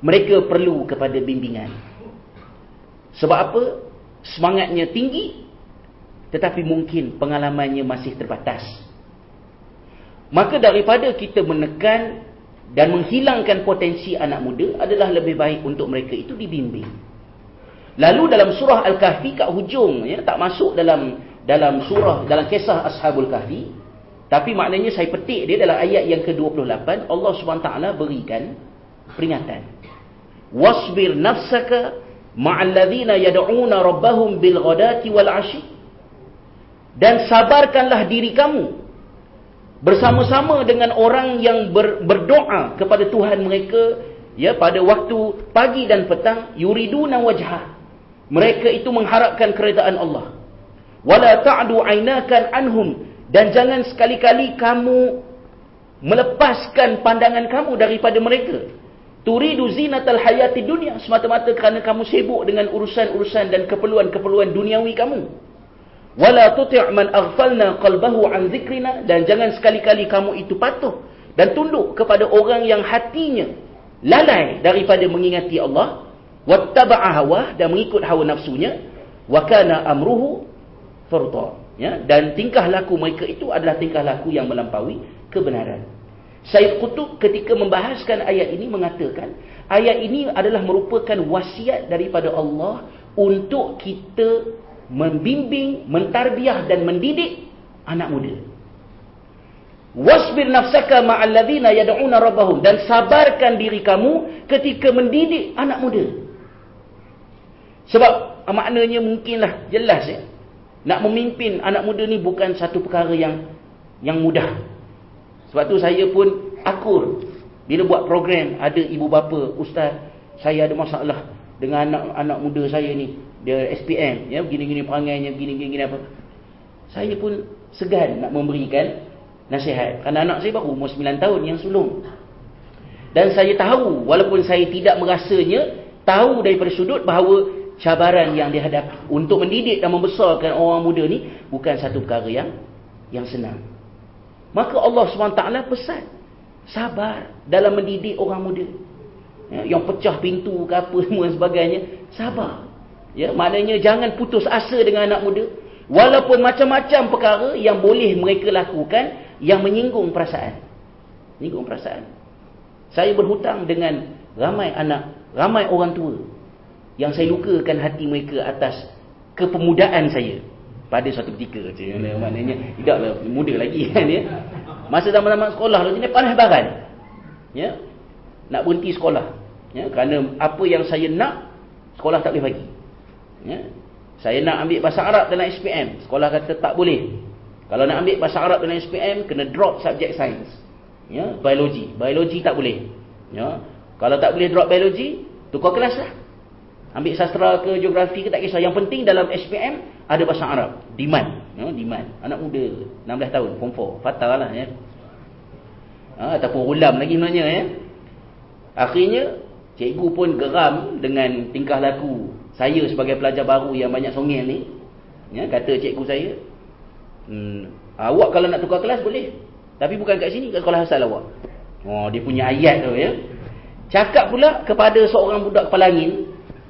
Speaker 2: mereka perlu kepada bimbingan. Sebab apa? Semangatnya tinggi, tetapi mungkin pengalamannya masih terbatas. Maka daripada kita menekan dan menghilangkan potensi anak muda, adalah lebih baik untuk mereka itu dibimbing. Lalu dalam surah Al-Kahfi kat hujung, ya, tak masuk dalam dalam surah, dalam kisah Ashabul Kahfi, tapi maknanya saya petik dia dalam ayat yang ke dua puluh lapan, Allah subhanahu wa taala berikan peringatan. Wasbir nafsaka ma'al ladzina yad'una rabbahum bil ghadati wal 'ashi. Dan sabarkanlah diri kamu bersama-sama dengan orang yang ber, berdoa kepada Tuhan mereka, ya, pada waktu pagi dan petang, yuriduna wajhah. Mereka itu mengharapkan keredaan Allah. Wala ta'du 'ainakan anhum, dan jangan sekali-kali kamu melepaskan pandangan kamu daripada mereka. Turidu zinatal hayati dunia, semata-mata kerana kamu sibuk dengan urusan-urusan dan keperluan-keperluan duniawi kamu. Wala tuti' man aghfalna qalbahu an dzikrina, dan jangan sekali-kali kamu itu patuh dan tunduk kepada orang yang hatinya lalai daripada mengingati Allah, wattaba'a hawa, dan mengikut hawa nafsunya, wa kana amruhu furta, ya, dan tingkah laku mereka itu adalah tingkah laku yang melampaui kebenaran. Syekh Qutb ketika membahaskan ayat ini mengatakan, ayat ini adalah merupakan wasiat daripada Allah untuk kita membimbing, mentarbiah dan mendidik anak muda. Wasbir nafsaka ma'al ladzina yad'una rabbahum, dan sabarkan diri kamu ketika mendidik anak muda. Sebab maknanya mungkinlah jelas, ya, nak memimpin anak muda ni bukan satu perkara yang yang mudah. Sebab tu saya pun akur bila buat program, ada ibu bapa, ustaz, saya ada masalah dengan anak-anak muda saya ni, dia S P M, ya, begini-gini perangainya, begini-gini apa. Saya pun segan nak memberikan nasihat, kerana anak saya baru umur sembilan tahun yang sulung. Dan saya tahu, walaupun saya tidak merasanya, tahu daripada sudut bahawa cabaran yang dihadapi untuk mendidik dan membesarkan orang muda ni bukan satu perkara yang yang senang. Maka Allah subhanahu wa taala pesan, sabar dalam mendidik orang muda, ya, yang pecah pintu ke apa semua sebagainya, sabar, ya, maknanya jangan putus asa dengan anak muda, walaupun macam-macam perkara yang boleh mereka lakukan yang menyinggung perasaan. Menyinggung perasaan. Saya berhutang dengan ramai anak, ramai orang tua yang saya lukakan hati mereka atas kepemudaan saya pada suatu ketika. Maknanya tidaklah muda lagi kan, ya. Masa zaman-zaman sekolah tu dia panas baran, ya, nak berhenti sekolah, ya, kerana apa yang saya nak sekolah tak boleh bagi, ya. Saya nak ambil bahasa Arab dalam S P M, sekolah kata tak boleh. Kalau nak ambil bahasa Arab dalam S P M kena drop subjek sains, ya, biologi, biologi tak boleh, ya. Kalau tak boleh drop biologi, tukar kelas lah. Ambil sastra ke geografi ke tak kisah. Yang penting dalam S P M ada bahasa Arab. Demand, ya, demand. Anak muda enam belas tahun, form four, fatal lah, ya. Ha, ataupun ulam lagi sebenarnya, ya. Akhirnya cikgu pun geram dengan tingkah laku saya sebagai pelajar baru yang banyak songel ni, ya. Kata cikgu saya, hmm, awak kalau nak tukar kelas boleh, tapi bukan kat sini, kat sekolah asal awak. Oh, dia punya ayat tu, ya. Cakap pula kepada seorang budak kepala angin.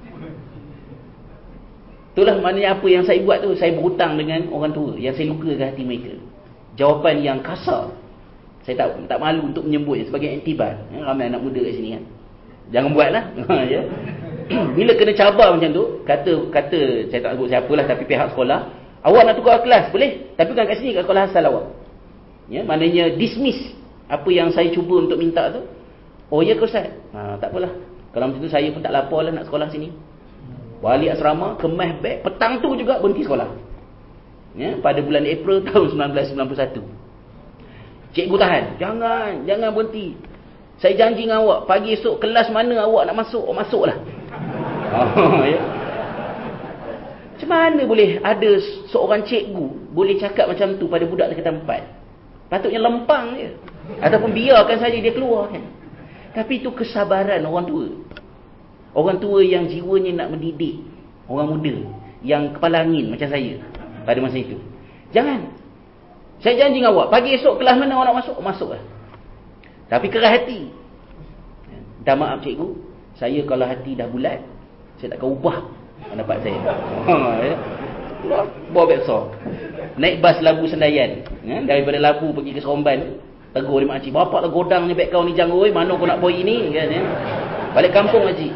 Speaker 2: Itulah maknanya apa yang saya buat tu, saya berhutang dengan orang tua yang saya luka ke hati mereka. Jawapan yang kasar, saya tak tak malu untuk menyebutnya sebagai iktibar, ya, ramai anak muda kat sini kan. Jangan buatlah. Ya. Bila kena cabar macam tu, kata kata saya tak sebut siapalah, tapi pihak sekolah, awak nak tukar kelas boleh, tapi bukan kat sini, kat sekolah asal awak. Ya, maknanya dismiss apa yang saya cuba untuk minta tu. Oh ya ke ustaz? Ha, tak apalah. Kalau macam tu saya pun tak lapar lah nak sekolah sini. Balik asrama, kemas beg, petang tu juga berhenti sekolah. Ya, pada bulan April tahun sembilan belas sembilan puluh satu. Cikgu tahan, jangan, jangan berhenti. Saya janji dengan awak, pagi esok kelas mana awak nak masuk, awak masuklah. Oh, ya. Macam mana boleh ada seorang cikgu boleh cakap macam tu pada budak tingkatan empat? Patutnya lempang je, ataupun biarkan saja dia keluar kan. Tapi itu kesabaran orang tua. Orang tua yang jiwanya nak mendidik orang muda yang kepala angin macam saya pada masa itu. Jangan. Saya janji dengan awak, pagi esok kelas mana awak nak masuk, masuklah. Tapi keras hati. Minta maaf cikgu, Saya kalau hati dah bulat, saya takkan ubah pendapat saya. Ha, ya. Keluar, bawa beg besar. Naik bas Labu Sendayan. Ya, daripada Labu pergi ke Seremban. Tegur dia makcik, bapak lah godang ni beg kau ni jangoi, mana kau nak pergi ni? Kan, ya. Balik kampung makcik.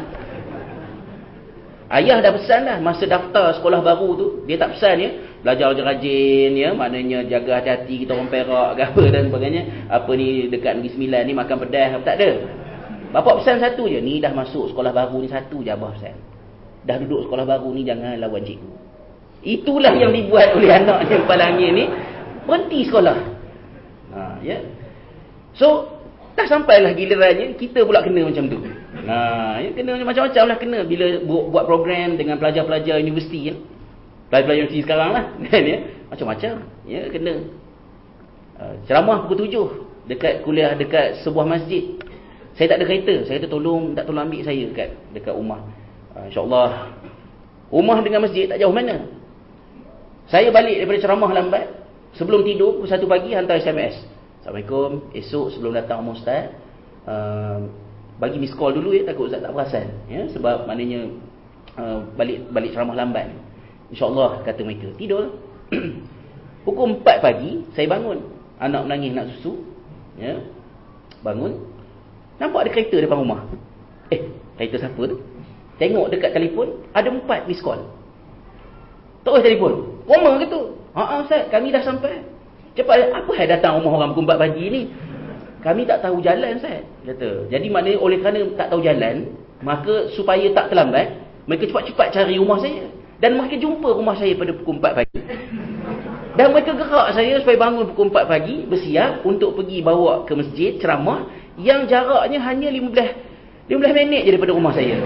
Speaker 2: Ayah dah pesan dah, masa daftar sekolah baru tu, dia tak pesan ya. Belajar rajin ya, maknanya jaga hati-hati kita orang Perak ke apa dan sebagainya. Apa ni dekat Negeri Sembilan ni makan pedas apa tak ada. Bapak pesan satu je, ni dah masuk sekolah baru ni satu je abah pesan. Dah duduk sekolah baru ni jangan lawan cikgu. Itulah yang dibuat oleh anak yang kepala angin ni, berhenti sekolah. Ha, ya. So, dah sampailah gilirannya kita pula kena macam tu. Ha, ya, kena macam-macam lah kena bila bu- buat program dengan pelajar-pelajar universiti ya. Pelajar-pelajar universiti sekarang lah kan ya. Macam-macam ya kena. Uh, ceramah pukul tujuh dekat kuliah dekat sebuah masjid. Saya tak ada kereta, saya kata tolong tak tolong ambil saya dekat dekat rumah. Uh, InsyaAllah rumah dengan masjid tak jauh mana. Saya balik daripada ceramah lambat, sebelum tidur pukul satu pagi hantar S M S. Assalamualaikum, esok sebelum datang rumah ustaz, uh, bagi miss call dulu ya, takut ustaz tak perasan ya, sebab maknanya uh, balik balik ceramah lambat. InsyaAllah kata mereka. Tidur. Pukul empat pagi saya bangun, anak menangis nak susu ya. Bangun, nampak ada kereta depan rumah. Eh, kereta siapa tu? Tengok dekat telefon ada empat miss call. Terus telefon, Roma ke tu? Haa ustaz, kami dah sampai. Cepat, apa yang datang rumah orang pukul empat pagi ni? Kami tak tahu jalan ustaz, kata. Jadi maknanya oleh kerana tak tahu jalan, maka supaya tak terlambat, mereka cepat-cepat cari rumah saya. Dan mereka jumpa rumah saya pada pukul empat pagi. Dan mereka gerak saya supaya bangun pukul empat pagi, bersiap untuk pergi bawa ke masjid ceramah yang jaraknya hanya lima belas minit je daripada rumah saya.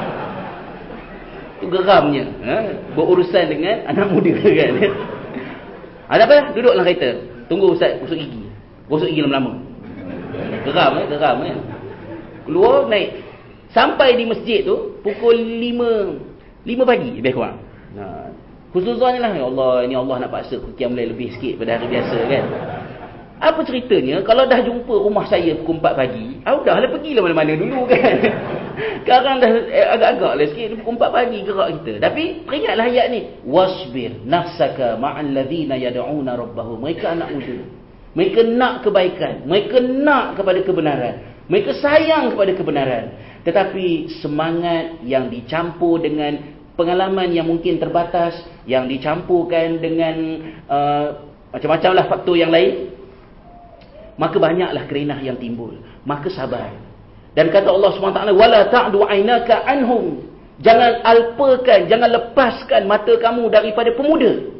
Speaker 2: Itu geramnya ha? Berurusan dengan anak muda kan. Ada apa? Duduk dalam kereta, tunggu ustaz gosok gigi. Gosok gigi lama-lama. Geram eh, geram kan. Keluar naik. Sampai di masjid tu pukul lima pagi lebih kurang. Nah, khususnya lah ya Allah, ini Allah nak paksa qiyam lail lebih sikit pada hari biasa kan. Apa ceritanya kalau dah jumpa rumah saya pukul empat pagi, ah udahlah pergilah mana-mana dulu kan. Sekarang dah eh, agak-agak lah sikit pukul empat pagi gerak kita. Tapi peringatlah ayat ni, wasbir nafsaka ma'al ladzina yad'una rabbahum. Mereka anak muda. Mereka nak kebaikan, mereka nak kepada kebenaran, mereka sayang kepada kebenaran. Tetapi semangat yang dicampur dengan pengalaman yang mungkin terbatas, yang dicampurkan dengan uh, macam-macam lah faktor yang lain, maka banyaklah kerenah yang timbul. Maka sabar. Dan kata Allah subhanahu wa taala, wala ta'du 'ainaka anhum. Jangan alpakan, jangan lepaskan mata kamu daripada pemuda.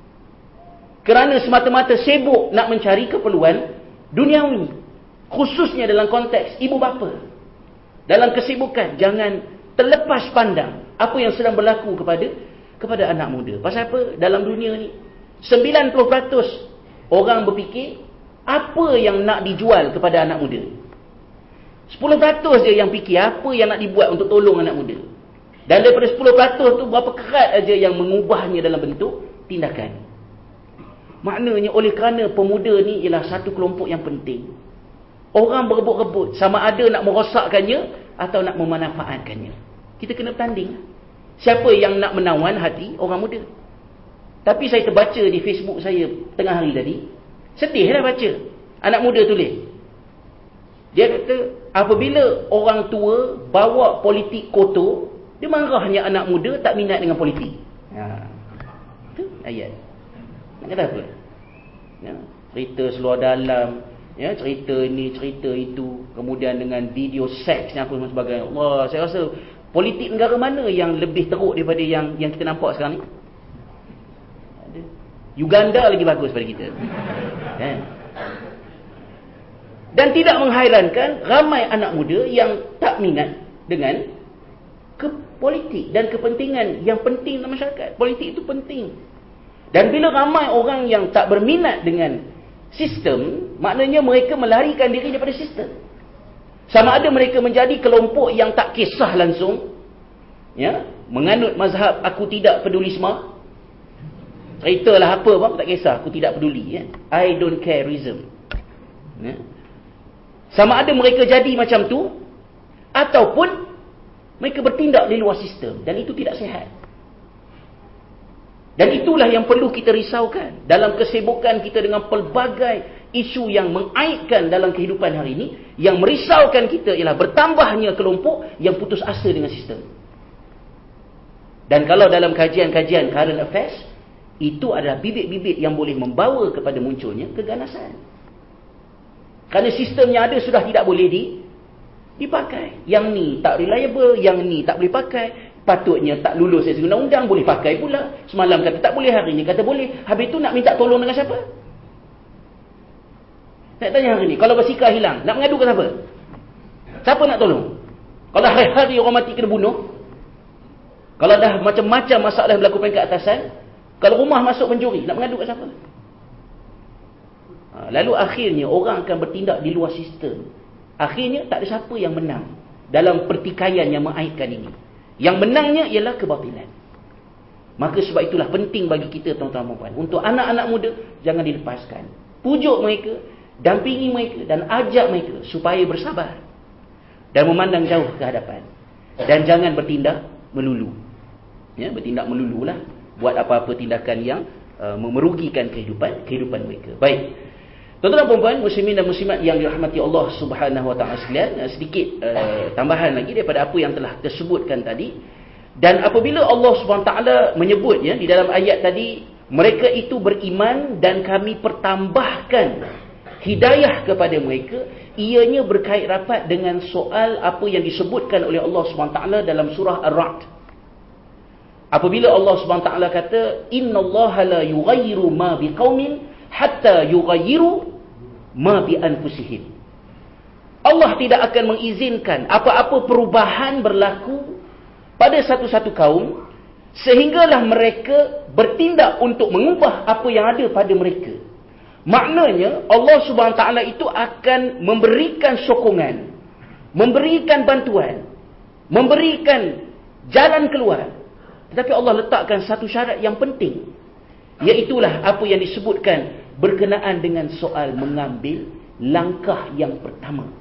Speaker 2: Kerana semata-mata sibuk nak mencari keperluan duniawi, khususnya dalam konteks ibu bapa. Dalam kesibukan, jangan terlepas pandang apa yang sedang berlaku kepada kepada anak muda. Pasal apa? Dalam dunia ni sembilan puluh peratus orang berfikir apa yang nak dijual kepada anak muda. sepuluh peratus je yang fikir apa yang nak dibuat untuk tolong anak muda. Dan daripada sepuluh peratus tu berapa kerat aja yang mengubahnya dalam bentuk tindakan. Maknanya oleh kerana pemuda ni ialah satu kelompok yang penting, orang berebut-rebut sama ada nak merosakkannya atau nak memanfaatkannya. Kita kena bertanding. Siapa yang nak menawan hati orang muda? Tapi saya terbaca di Facebook saya tengah hari tadi, sedihlah baca. Anak muda tulis. Dia kata, apabila orang tua bawa politik kotor, dia marahnya anak muda tak minat dengan politik. Ha. Itu ayat. Nak kata apa? Ya, cerita seluar dalam, ya, cerita ini, cerita itu, kemudian dengan video seks yang apa dan sebagainya. Allah, saya rasa politik negara mana yang lebih teruk daripada yang yang kita nampak sekarang ni? Ada. Uganda lagi bagus daripada kita. Ya. Dan tidak menghairankan ramai anak muda yang tak minat dengan ke politik dan kepentingan yang penting dalam masyarakat. Politik itu penting. Dan bila ramai orang yang tak berminat dengan sistem, maknanya mereka melarikan diri daripada sistem. Sama ada mereka menjadi kelompok yang tak kisah langsung, ya, menganut mazhab aku tidak pedulisme. Ceritalah apa pun tak kisah, aku tidak peduli, ya. I don't careism. Ya. Sama ada mereka jadi macam tu, ataupun Mereka bertindak di luar sistem dan itu tidak sihat. Dan itulah yang perlu kita risaukan dalam kesibukan kita dengan pelbagai isu yang mengaitkan dalam kehidupan hari ini. Yang merisaukan kita ialah bertambahnya kelompok yang putus asa dengan sistem. Dan kalau dalam kajian-kajian current affairs, itu adalah bibit-bibit yang boleh membawa kepada munculnya keganasan. Kerana sistem yang ada sudah tidak boleh di, dipakai. Yang ni tak reliable, yang ni tak boleh pakai. Patutnya tak lulus dari undang-undang, boleh pakai pula. Semalam kata tak boleh, hari ni kata boleh. Habis tu nak minta tolong dengan siapa? Nak tanya hari ni, kalau basikal hilang, nak mengadu ke siapa? Siapa nak tolong? Kalau hari-hari orang mati kena bunuh, kalau dah macam-macam masalah berlaku peringkat atasan, kalau rumah masuk mencuri, nak mengadu ke siapa? Ha, lalu akhirnya orang akan bertindak di luar sistem. Akhirnya tak ada siapa yang menang dalam pertikaian yang mengaitkan ini. Yang menangnya ialah kebatilan. Maka sebab itulah penting bagi kita tuan-tuan dan puan, untuk anak-anak muda jangan dilepaskan. Pujuk mereka, dampingi mereka dan ajak mereka supaya bersabar dan memandang jauh ke hadapan. Dan jangan bertindak melulu. Ya, bertindak melululah, buat apa-apa tindakan yang uh, merugikan kehidupan kehidupan mereka. Baik. Tuan-tuan dan puan-puan, muslimin dan muslimat yang dirahmati Allah Subhanahu wa taala sekalian, sedikit uh, tambahan lagi daripada apa yang telah tersebutkan tadi. Dan apabila Allah Subhanahu wa taala menyebut ya di dalam ayat tadi, mereka itu beriman dan kami pertambahkan hidayah kepada mereka, ianya berkait rapat dengan soal apa yang disebutkan oleh Allah Subhanahu wa taala dalam surah Ar-Ra'd. Apabila Allah Subhanahu wa taala kata, innallaha la yughayyiru ma biqaumin hatta yughayyiru ma bi anfusihim. Allah tidak akan mengizinkan apa-apa perubahan berlaku pada satu-satu kaum sehinggalah mereka bertindak untuk mengubah apa yang ada pada mereka. Maknanya Allah Subhanahu wa taala itu akan memberikan sokongan, memberikan bantuan, memberikan jalan keluar. Tetapi Allah letakkan satu syarat yang penting, iaitulah apa yang disebutkan berkenaan dengan soal mengambil langkah yang pertama.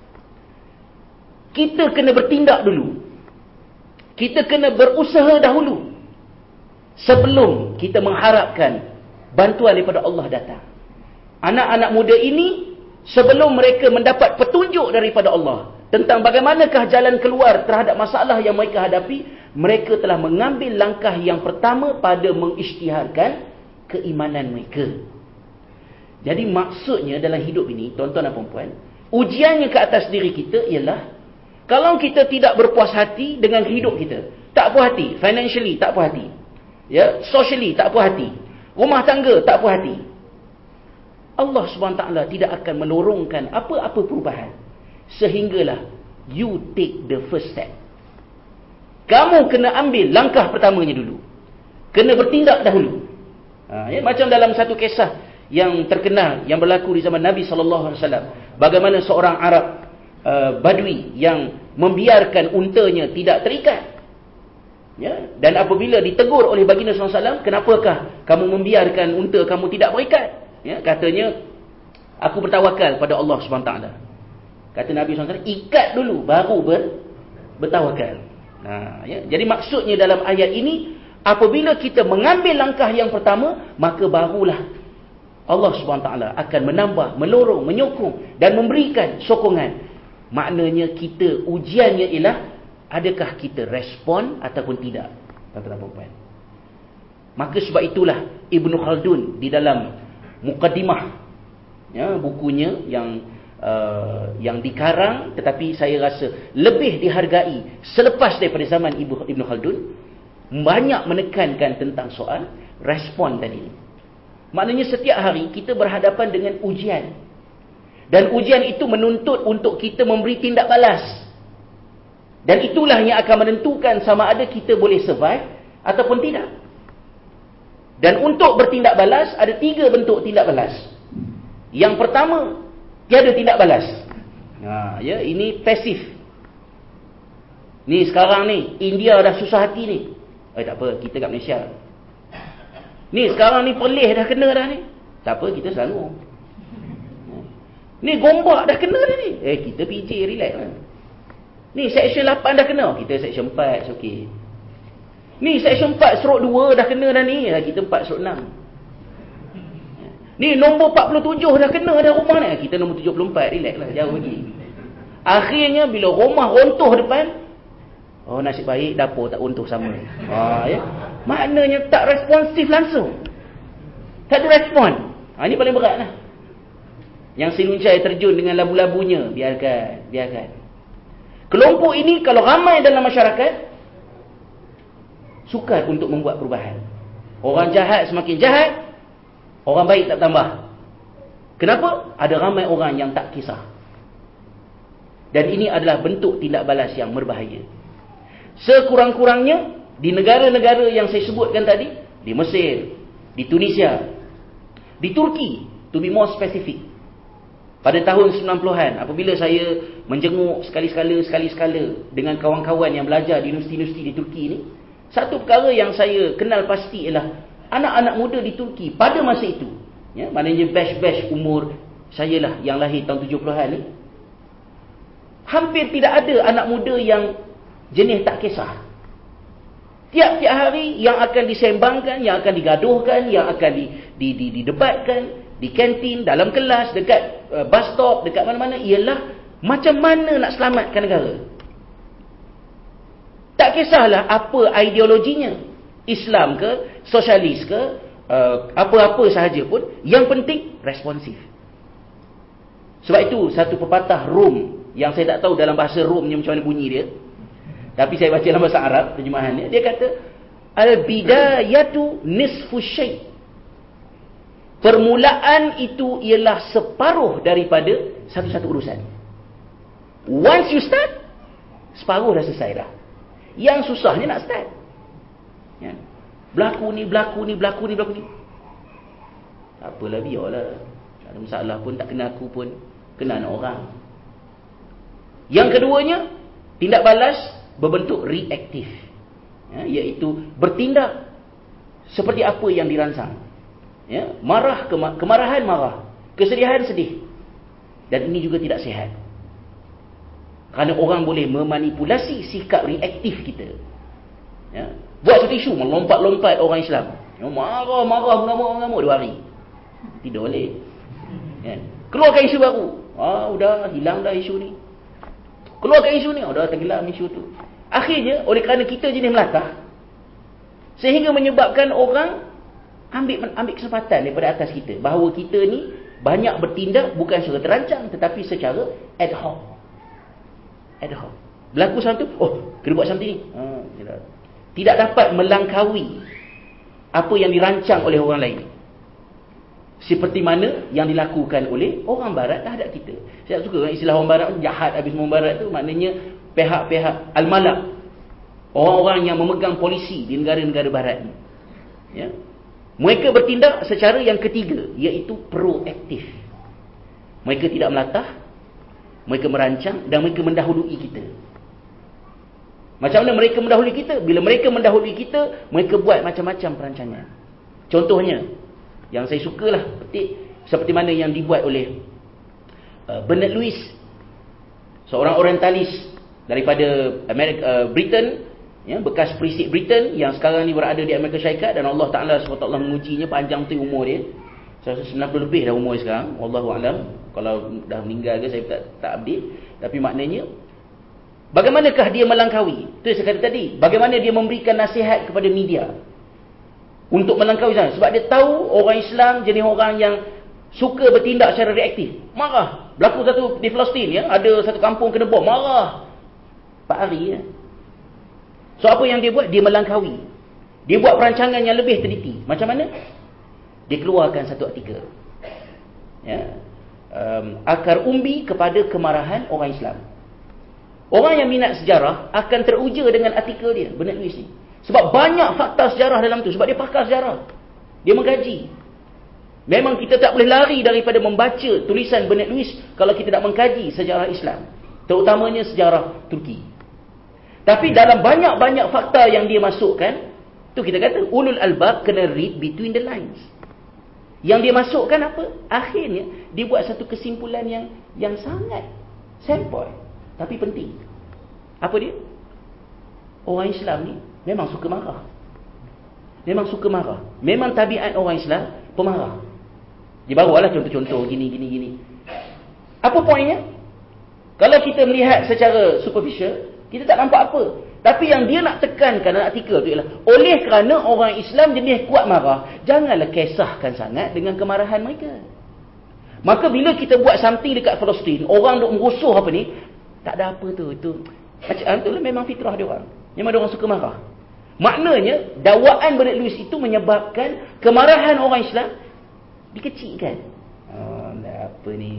Speaker 2: Kita kena bertindak dulu. Kita kena berusaha dahulu sebelum kita mengharapkan bantuan daripada Allah datang. Anak-anak muda ini sebelum mereka mendapat petunjuk daripada Allah tentang bagaimanakah jalan keluar terhadap masalah yang mereka hadapi, mereka telah mengambil langkah yang pertama pada mengisytiharkan keimanan mereka. Jadi maksudnya dalam hidup ini, tuan-tuan dan puan-puan, ujiannya ke atas diri kita ialah kalau kita tidak berpuas hati dengan hidup kita, tak puas hati, financially tak puas hati, ya, socially tak puas hati, rumah tangga tak puas hati, Allah subhanahu wa taala tidak akan melorongkan apa-apa perubahan sehinggalah you take the first step. Kamu kena ambil langkah pertamanya dulu. Kena bertindak dahulu. Ha, ya, macam dalam satu kisah yang terkenal yang berlaku di zaman Nabi sallallahu alaihi wasallam, bagaimana seorang Arab uh, Badui yang membiarkan untanya tidak terikat. Ya, dan apabila ditegur oleh baginda sallallahu alaihi wasallam, kenapakah kamu membiarkan unta kamu tidak berikat? Ya, katanya, aku bertawakal pada Allah subhanahu wa taala. Kata Nabi sallallahu alaihi wasallam, ikat dulu baru ber, bertawakal. Nah, ya, jadi maksudnya dalam ayat ini, apabila kita mengambil langkah yang pertama, maka barulah Allah subhanahu wa taala akan menambah, melorong, menyokong dan memberikan sokongan. Maknanya kita, ujiannya ialah adakah kita respon ataupun tidak, tuan-tuan dan puan-puan. Maka sebab itulah Ibnu Khaldun di dalam mukaddimah, ya, bukunya yang uh, yang dikarang tetapi saya rasa lebih dihargai selepas daripada zaman Ibnu Ibnu Khaldun, banyak menekankan tentang soal respon tadi. Maknanya setiap hari kita berhadapan dengan ujian. Dan ujian itu menuntut untuk kita memberi tindak balas. Dan itulah yang akan menentukan sama ada kita boleh survive ataupun tidak. Dan untuk bertindak balas, ada tiga bentuk tindak balas. Yang pertama, tiada tindak balas. Ha, ya, ini pasif. Ni sekarang ni, India dah susah hati ni. Eh tak apa, kita kat Malaysia. Ni sekarang ni Perlis dah kena dah ni. Tak apa, kita selalu. Ni Gombak dah kena dah ni. Eh kita P J, relax lah. Ni section lapan dah kena, kita section empat, okey. Ni section empat stroke dua dah kena dah ni, kita empat stroke enam. Ni nombor empat puluh tujuh dah kena dah rumah ni, kita nombor tujuh puluh empat, relax lah, jauh lagi. Akhirnya bila rumah runtuh depan, oh nasib baik dapur tak runtuh sama. Ha, ya? Maknanya tak responsif langsung. Tak ada respon. Ha, ini paling berat lah. Yang Sinuncai terjun dengan labu-labunya, biarkan, biarkan. Kelompok ini kalau ramai dalam masyarakat, sukar untuk membuat perubahan. Orang jahat semakin jahat, orang baik tak tambah. Kenapa? Ada ramai orang yang tak kisah. Dan ini adalah bentuk tindak balas yang berbahaya. Sekurang-kurangnya, di negara-negara yang saya sebutkan tadi, di Mesir, di Tunisia, di Turki, to be more specific, pada tahun sembilan puluhan, apabila saya menjenguk sekali-sekala, sekali-sekala dengan kawan-kawan yang belajar di universiti-universiti di Turki ini, satu perkara yang saya kenal pasti ialah anak-anak muda di Turki pada masa itu, ya, maknanya batch-batch umur saya lah yang lahir tahun tujuh puluhan ni, hampir tidak ada anak muda yang jenis tak kisah. Tiap-tiap hari yang akan disembangkan, yang akan digaduhkan, yang akan di, di, di, didebatkan di kantin, dalam kelas, dekat uh, bus stop, dekat mana-mana, ialah macam mana nak selamatkan negara. Tak kisahlah apa ideologinya, Islam ke, sosialis ke, uh, apa-apa sahaja pun, yang penting responsif. Sebab itu satu pepatah Rom yang saya tak tahu dalam bahasa Romnya macam mana bunyi dia, tapi saya baca dalam bahasa Arab terjemahannya, dia kata al-bidayatu nisfu syai'. Permulaan itu ialah separuh daripada satu-satu urusan. Once you start, separuh dah selesai dah. Yang susahnya nak start. Ya. Berlaku ni, berlaku ni, berlaku ni, berlaku ni. Tak apalah, biarlah. Tak ada masalah pun, tak kena aku pun, kena anak orang. Yang keduanya, tindak balas berbentuk reaktif, ya, iaitu bertindak seperti apa yang dirancang, ya, marah, kema- kemarahan marah, kesedihan sedih. Dan ini juga tidak sihat, kerana orang boleh memanipulasi sikap reaktif kita, ya. Buat satu isu, melompat-lompat orang Islam, ya, marah-marah, mengamuk-mengamuk dua hari, tidur boleh, ya. Keluarkan isu baru, ah, udah hilang dah isu ni, keluarkan isu ni, oh, dah tenggelam isu tu. Akhirnya, oleh kerana kita jenis melatah, sehingga menyebabkan orang ambil ambil kesempatan daripada atas kita, bahawa kita ni banyak bertindak bukan secara terancang, tetapi secara ad hoc. Ad hoc. Berlaku satu, oh, kena buat something ni. Ha, tidak. tidak dapat melangkaui apa yang dirancang oleh orang lain. Seperti mana yang dilakukan oleh orang barat terhadap kita. Saya tak suka kan istilah orang barat, jahat habis orang barat tu, maknanya pihak-pihak al-malak, orang-orang yang memegang polisi di negara-negara barat ni, ya, mereka bertindak secara yang ketiga, iaitu proaktif. Mereka tidak melatah, mereka merancang dan mereka mendahului kita. Macam mana mereka mendahului kita? Bila mereka mendahului kita, mereka buat macam-macam perancangan. Contohnya yang saya sukalah, petik, seperti mana yang dibuat oleh uh, Bernard Lewis, seorang orientalis daripada Amerika, uh, Britain, ya, bekas perisik Britain yang sekarang ni berada di Amerika Syarikat, dan Allah Ta'ala subhanahu wa taala mengujinya, panjang betul umur dia. Saya rasa sembilan puluh lebih dah umur dia sekarang, wallahualam. Kalau dah meninggal ke saya tak, tak update. Tapi maknanya, bagaimanakah dia melangkaui? Itu yang saya kata tadi, bagaimana dia memberikan nasihat kepada media untuk melangkaui sana. Sebab dia tahu orang Islam jenis orang yang suka bertindak secara reaktif. Marah. Berlaku satu di Palestin, ya, ada satu kampung kena bom, marah empat hari, ya. So apa yang dia buat? Dia melangkaui. Dia buat perancangan yang lebih teliti. Macam mana? Dia keluarkan satu artikel, ya, um, akar umbi kepada kemarahan orang Islam. Orang yang minat sejarah akan teruja dengan artikel dia, Bernard Lewis ni. Sebab banyak fakta sejarah dalam tu. Sebab dia pakar sejarah, dia mengkaji. Memang kita tak boleh lari daripada membaca tulisan Bernard Lewis kalau kita nak mengkaji sejarah Islam, terutamanya sejarah Turki. Tapi dalam banyak-banyak fakta yang dia masukkan, tu kita kata ulul albab kena read between the lines. Yang dia masukkan apa? Akhirnya dia buat satu kesimpulan yang yang sangat simple tapi penting. Apa dia? Orang Islam ni memang suka marah. Memang suka marah. Memang tabiat orang Islam pemarah. Dia bawalah contoh-contoh gini gini gini. Apa poinnya? Kalau kita melihat secara superficial, kita tak nampak apa. Tapi yang dia nak tekankan dalam artikel tu ialah, oleh kerana orang Islam jenis kuat marah, janganlah kisahkan sangat dengan kemarahan mereka. Maka bila kita buat something dekat Palestin, orang duk merusuh apa ni, tak ada apa tu. Itu macam tu lah, memang fitrah dia orang. Memang dia orang suka marah. Maknanya dakwaan Bernard Lewis itu menyebabkan kemarahan orang Islam dikecilkan. Oh, apa ni?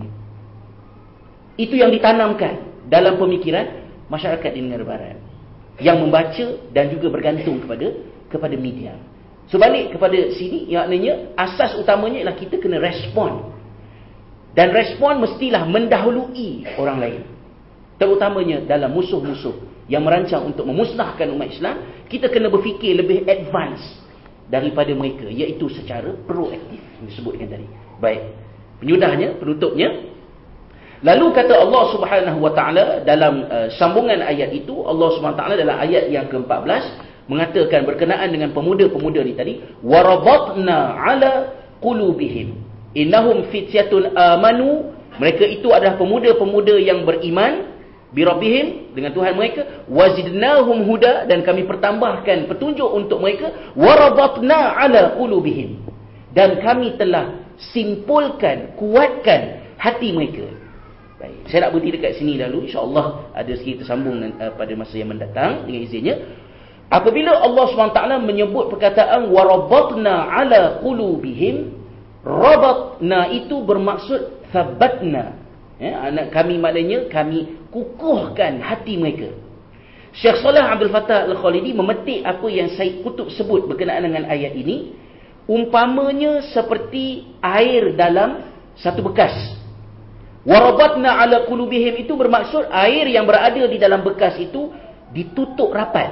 Speaker 2: Itu yang ditanamkan dalam pemikiran masyarakat di negara barat yang membaca dan juga bergantung kepada kepada media. Sebalik kepada sini, maknanya asas utamanya ialah kita kena respon. Dan respon mestilah mendahului orang lain. Terutamanya dalam musuh-musuh yang merancang untuk memusnahkan umat Islam, kita kena berfikir lebih advance daripada mereka, iaitu secara proaktif yang disebutkan tadi. Baik, penyudahnya, penutupnya, lalu kata Allah Subhanahu wa taala dalam uh, sambungan ayat itu, Allah Subhanahu wa taala dalam ayat yang keempat belas mengatakan berkenaan dengan pemuda-pemuda ni tadi, warabatna ala qulubihim innahum fityatun amanu, mereka itu adalah pemuda-pemuda yang beriman bi rabbihim, dengan Tuhan mereka, wazidnahum huda, dan kami pertambahkan petunjuk untuk mereka, warabatna ala qulubihim, dan kami telah simpulkan, kuatkan hati mereka. Baik, saya nak berhenti dekat sini lalu, insya-Allah ada sikit tersambung uh, pada masa yang mendatang dengan izinnya. Apabila Allah subhanahu wa taala menyebut perkataan warabatna ala qulubihim, rabatna itu bermaksud thabatna. Ya, anak kami maknanya kami kukuhkan hati mereka. Syekh Saleh Abdul Fattah Al-Khalidi memetik apa yang Said Qutb sebut berkenaan dengan ayat ini, umpamanya seperti air dalam satu bekas. Warabatna ala qulubihim itu bermaksud air yang berada di dalam bekas itu ditutup rapat.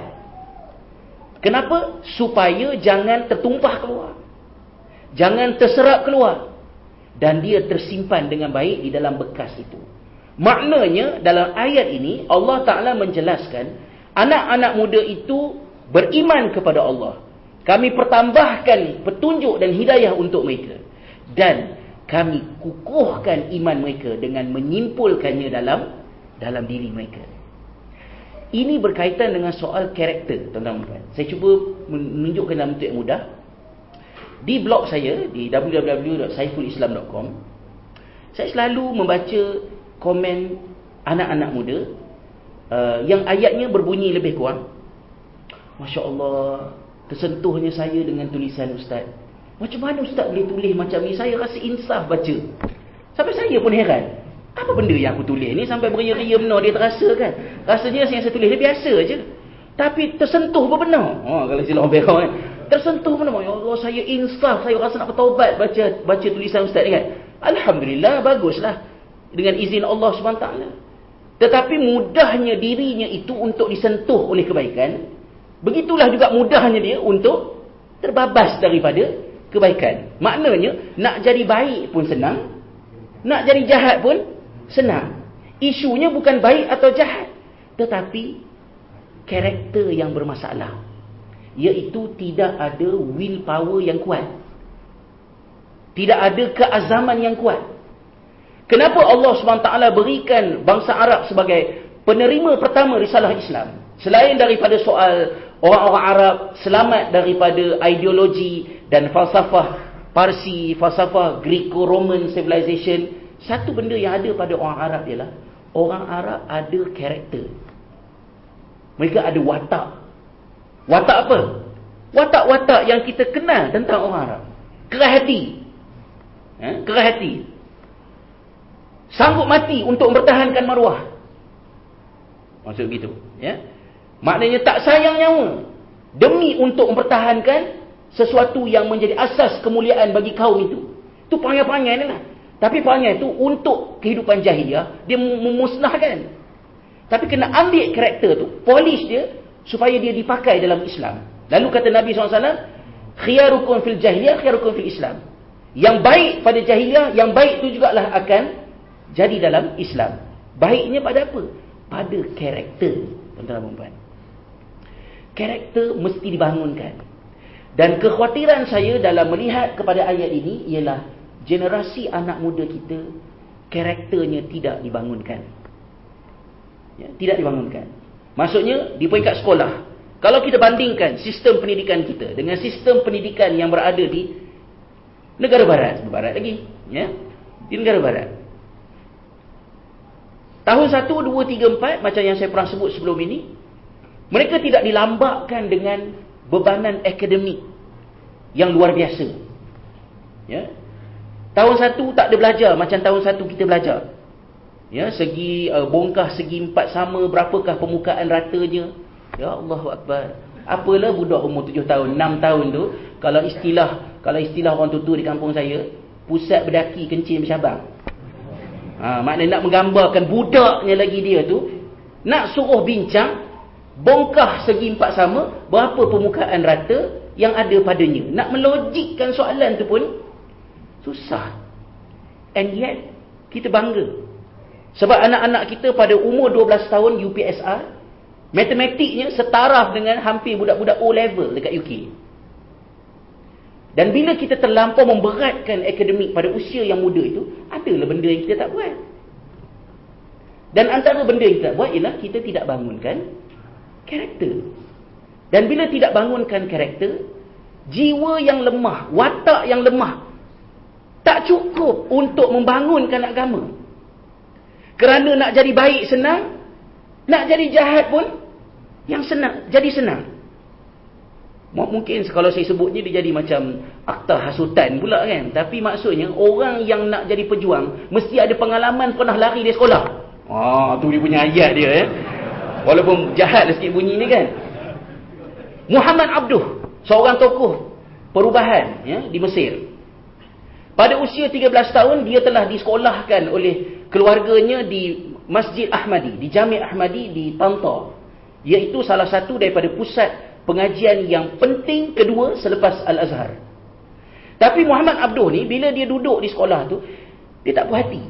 Speaker 2: Kenapa? Supaya jangan tertumpah keluar, jangan terserap keluar, dan dia tersimpan dengan baik di dalam bekas itu. Maknanya dalam ayat ini Allah Ta'ala menjelaskan anak-anak muda itu beriman kepada Allah. Kami pertambahkan petunjuk dan hidayah untuk mereka, dan kami kukuhkan iman mereka dengan menyimpulkannya dalam dalam diri mereka. Ini berkaitan dengan soal karakter, tuan-tuan. Saya cuba menunjukkan dalam bentuk yang mudah. Di blog saya di w w w dot saiful islam dot com, saya selalu membaca komen anak-anak muda uh, yang ayatnya berbunyi lebih kurang, Masya Allah, tersentuhnya saya dengan tulisan Ustaz. Macam mana Ustaz boleh tulis macam ni? Saya rasa insaf baca. Sampai saya pun heran, apa benda yang aku tulis ni sampai beria-ria benar dia terasa kan? Rasanya yang saya tulis dia biasa je, tapi tersentuh benar. Oh, kalau sila orang berang kan, tersentuh benar. Ya Allah, saya insaf, saya rasa nak bertaubat baca baca tulisan Ustaz ni kan. Alhamdulillah, baguslah dengan izin Allah subhanahu wa taala. Tetapi mudahnya dirinya itu untuk disentuh oleh kebaikan, begitulah juga mudahnya dia untuk terbabas daripada kebaikan. Maknanya nak jadi baik pun senang, nak jadi jahat pun senang. Isunya bukan baik atau jahat, tetapi karakter yang bermasalah, iaitu tidak ada willpower yang kuat, tidak ada keazaman yang kuat. Kenapa Allah subhanahu wa taala berikan bangsa Arab sebagai penerima pertama risalah Islam? Selain daripada soal orang-orang Arab selamat daripada ideologi dan falsafah Parsi, falsafah Greco-Roman civilization, satu benda yang ada pada orang Arab ialah orang Arab ada karakter. Mereka ada watak. Watak apa? Watak-watak yang kita kenal tentang orang Arab. Keras hati. Eh? Keras hati. Sanggup mati untuk mempertahankan maruah. Maksud begitu. Ya? Maknanya tak sayang nyawa demi untuk mempertahankan sesuatu yang menjadi asas kemuliaan bagi kaum itu. Itu perangai-perangai ni lah. Tapi perangai itu untuk kehidupan jahiliah, dia memusnahkan. Tapi kena ambil karakter tu, polish dia, supaya dia dipakai dalam Islam. Lalu kata Nabi sallallahu alaihi wasallam, khiyarukum fil jahiliyah, khiyarukum fil Islam. Yang baik pada jahiliyah, yang baik itu jugalah akan jadi dalam Islam. Baiknya pada apa? Pada karakter. tuan-tuan dan puan. Karakter mesti dibangunkan. Dan kekhawatiran saya dalam melihat kepada ayat ini ialah generasi anak muda kita karakternya tidak dibangunkan. Ya, tidak dibangunkan. Maksudnya di peringkat sekolah, kalau kita bandingkan sistem pendidikan kita dengan sistem pendidikan yang berada di negara barat, barat lagi, ya, di negara barat. Tahun satu, dua, tiga, empat macam yang saya pernah sebut sebelum ini, mereka tidak dilambakkan dengan bebanan akademik yang luar biasa. Ya. Tahun satu tak ada belajar macam tahun satu kita belajar. Ya, segi uh, bongkah segi empat sama, berapakah permukaan ratanya. Ya Allahu Akbar. Apalah budak umur tujuh tahun, enam tahun tu, kalau istilah kalau istilah orang tutu di kampung saya, pusat berdaki kencing bercabang. Ha, maknanya nak menggambarkan budaknya lagi dia tu, nak suruh bincang bongkah segi empat sama, berapa permukaan rata yang ada padanya. Nak melogikkan soalan tu pun susah. And yet kita bangga. Sebab anak-anak kita pada umur dua belas tahun U P S R, matematiknya setaraf dengan hampir budak-budak O level dekat U K. Dan bila kita terlampau memberatkan akademik pada usia yang muda itu, adalah benda yang kita tak buat. Dan antara benda yang kita tak buat ialah kita tidak bangunkan karakter. Dan bila tidak bangunkan karakter, jiwa yang lemah, watak yang lemah, tak cukup untuk membangunkan agama. Kerana nak jadi baik senang, nak jadi jahat pun yang senang, jadi senang. Mungkin kalau saya sebutnya dia jadi macam akta hasutan pula kan. Tapi maksudnya orang yang nak jadi pejuang mesti ada pengalaman pernah lari dari sekolah. Ah, tu dia punya ayat dia ya. Walaupun jahat sikit bunyi ni kan. Muhammad Abduh, seorang tokoh perubahan ya di Mesir. Pada usia tiga belas tahun dia telah disekolahkan oleh keluarganya di Masjid Ahmadi, di Jami' Ahmadi di Tanta. Iaitu salah satu daripada pusat pengajian yang penting kedua selepas Al-Azhar. Tapi Muhammad Abduh ni bila dia duduk di sekolah tu, dia tak puas hati.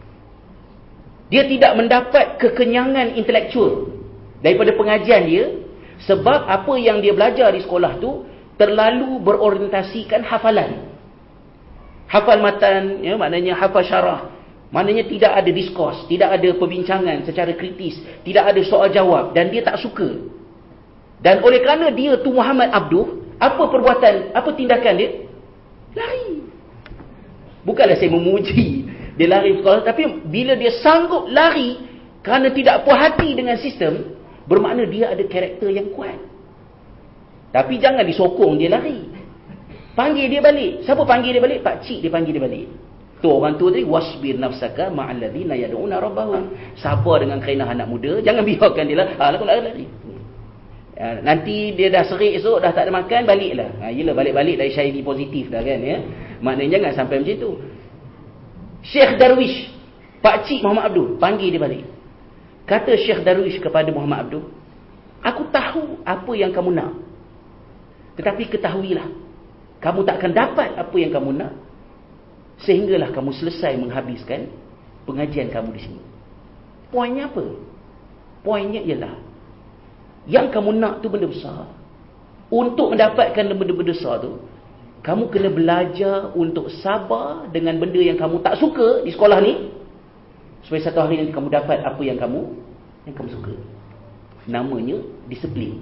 Speaker 2: Dia tidak mendapat kekenyangan intelektual daripada pengajian dia, sebab apa yang dia belajar di sekolah tu terlalu berorientasikan hafalan. Hafal matan, ya, maknanya hafal syarah. Maknanya tidak ada diskurs, tidak ada perbincangan secara kritis, tidak ada soal jawab, dan dia tak suka. Dan oleh kerana dia tu Muhammad Abduh, apa perbuatan, apa tindakan dia? Lari. Bukanlah saya memuji dia lari sekolah, tapi bila dia sanggup lari kerana tidak puas hati dengan sistem, bermakna dia ada karakter yang kuat. Tapi jangan disokong dia lari. Panggil dia balik. Siapa panggil dia balik? Pak cik dia panggil dia balik. Tu orang tua tadi, wasbir nafsaka ma'al ladzina yad'una rabbahum. Sabar dengan kainah anak muda, jangan biarkan dia lah. Ah, laku lari. Ya, nanti dia dah serik esok, dah tak ada makan, baliklah. Ha, yelah, balik-balik dari syairi positif dah kan ya. Maknanya jangan sampai macam tu. Syekh Darwish, Pak cik Muhammad Abduh, panggil dia balik. Kata Syekh Darwish kepada Muhammad Abduh, aku tahu apa yang kamu nak. Tetapi ketahuilah, kamu tak akan dapat apa yang kamu nak sehinggalah kamu selesai menghabiskan pengajian kamu di sini. Poinnya apa? Poinnya ialah yang kamu nak tu benda besar. Untuk mendapatkan benda-benda besar tu, kamu kena belajar untuk sabar dengan benda yang kamu tak suka di sekolah ni, supaya satu hari nanti kamu dapat apa yang kamu yang kamu suka. Namanya disiplin.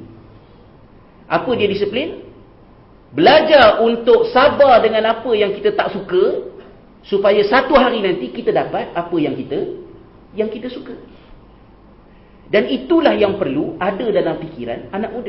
Speaker 2: Apa dia disiplin? Belajar untuk sabar dengan apa yang kita tak suka, supaya satu hari nanti kita dapat apa yang kita yang kita suka. Dan itulah yang perlu ada dalam fikiran anak muda.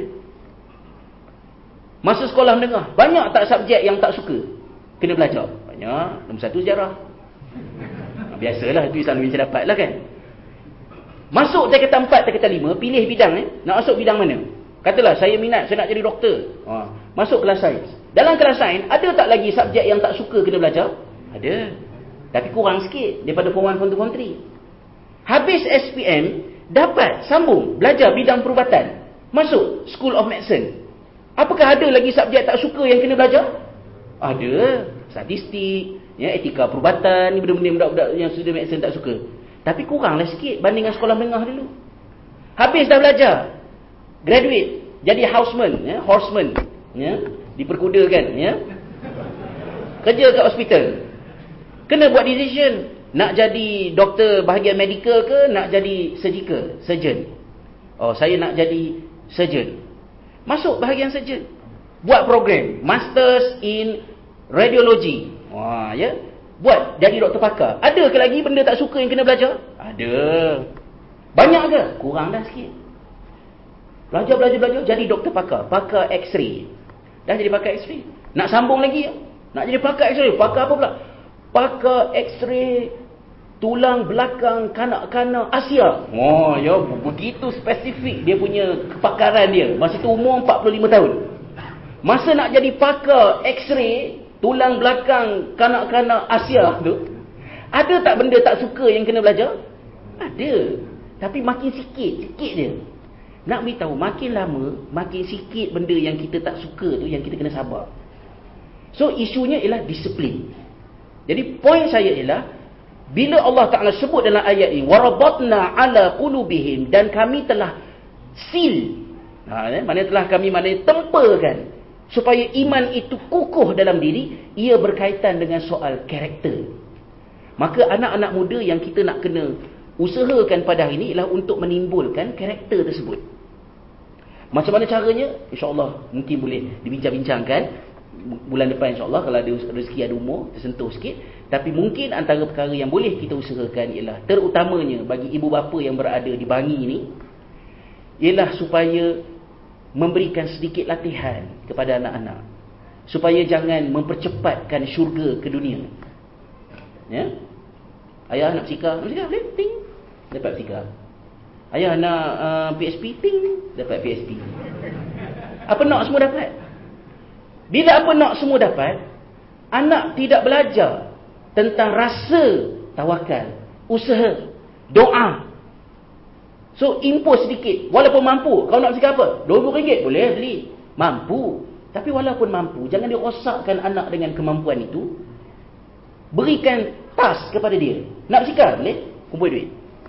Speaker 2: Masa sekolah menengah, banyak tak subjek yang tak suka? Kena belajar. Banyak. Nombor satu sejarah. Biasalah, itu selalu macam dapat lah kan. Masuk tingkatan empat, tingkatan lima, pilih bidang eh. Nak masuk bidang mana? Katalah saya minat, saya nak jadi doktor. Ha. Masuk kelas sains. Dalam kelas sains, ada tak lagi subjek yang tak suka kena belajar? Ada. Tapi kurang sikit daripada form one, form two, form three. Habis S P M, dapat sambung belajar bidang perubatan. Masuk School of Medicine. Apakah ada lagi subjek tak suka yang kena belajar? Ada. Statistik, ya, etika perubatan, ni benda-benda budak-budak yang sudah medicine tak suka. Tapi kuranglah sikit banding dengan sekolah menengah dulu. Habis dah belajar, graduate, jadi houseman, ya, horseman, ya, diperkudakan, ya. Kerja kat hospital. Kena buat decision, nak jadi doktor bahagian medical ke nak jadi surgical, surgeon. Oh, saya nak jadi surgeon. Masuk bahagian surgeon. Buat program Masters in Radiology. Wah, ya. Buat jadi doktor pakar. Ada ke lagi benda tak suka yang kena belajar? Ada. Banyak ke? Kurang dah sikit. Belajar, belajar, belajar, jadi doktor pakar. Pakar X-ray. Dah jadi pakar X-ray. Nak sambung lagi? Nak jadi pakar X-ray. Pakar apa pula? Pakar X-ray tulang belakang kanak-kanak Asia. Oh, ya, begitu spesifik dia punya kepakaran dia. Masa tu umur empat puluh lima tahun. Masa nak jadi pakar X-ray tulang belakang kanak-kanak Asia tu, ada tak benda tak suka yang kena belajar? Ada. Tapi makin sikit, sikit je. Nak beritahu, makin lama, makin sikit benda yang kita tak suka tu, yang kita kena sabar. So, isunya ialah disiplin. Jadi, poin saya ialah, bila Allah Ta'ala sebut dalam ayat ini, وَرَبَطْنَا عَلَى قُلُوبِهِمْ, dan kami telah seal, ha, eh, maknanya telah kami maknanya tempakan, supaya iman itu kukuh dalam diri, ia berkaitan dengan soal karakter. Maka anak-anak muda yang kita nak kena usahakan pada hari ini ialah untuk menimbulkan karakter tersebut. Macam mana caranya? InsyaAllah mungkin boleh dibincang-bincangkan bulan depan, insyaAllah, kalau ada rezeki, ada umur, tersentuh sikit. Tapi mungkin antara perkara yang boleh kita usahakan ialah, terutamanya bagi ibu bapa yang berada di Bangi ni, ialah supaya memberikan sedikit latihan kepada anak-anak, supaya jangan mempercepatkan syurga ke dunia. Ya? Ayah nak bersikap, nak bersikap, boleh, ting, dapat bersikap. Ayah nak uh, P S P, ting, dapat P S P. Apa nak semua dapat. Bila apa nak semua dapat, anak tidak belajar tentang rasa tawakal, usaha, doa. So, impose sedikit. Walaupun mampu, kau nak bersikap apa? dua puluh ringgit, boleh beli. Mampu. Tapi walaupun mampu, jangan dirosakkan anak dengan kemampuan itu. Berikan task kepada dia. Nak bersikap, boleh? Kumpul duit.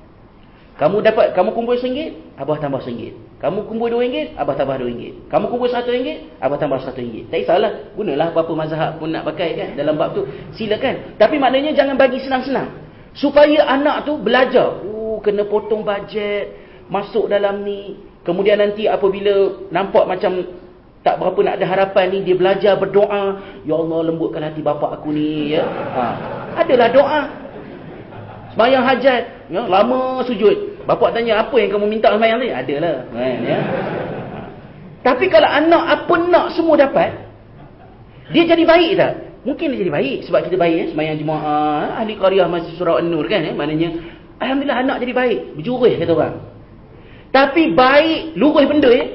Speaker 2: Kamu dapat, kamu kumpul seringgit, abah tambah seringgit. Kamu kumpul dua ringgit, abah tambah dua ringgit. Kamu kumpul satu ringgit, abah tambah satu ringgit. Tak kisahlah, gunalah apa-apa mazhab pun nak pakai kan dalam bab tu. Silakan. Tapi maknanya jangan bagi senang-senang. Supaya anak tu belajar. Oh, kena potong bajet, masuk dalam ni. Kemudian nanti apabila nampak macam tak berapa nak ada harapan ni, dia belajar berdoa. Ya Allah, lembutkan hati bapak aku ni, ya. Ha. Adalah doa. Sembahyang hajat, ya, lama sujud. Bapak tanya, apa yang kamu minta sembahyang tadi? Adalah, kan, ya. Ha. Tapi kalau anak apa nak semua dapat, dia jadi baik tak? Mungkin dia jadi baik sebab kita baik, ya. Sembahyang jemaah, ahli qaryah Masjid Surah An-Nur, kan, ya. Maknanya alhamdulillah anak jadi baik, berjurih kata orang. Tapi baik lurus benda, ya,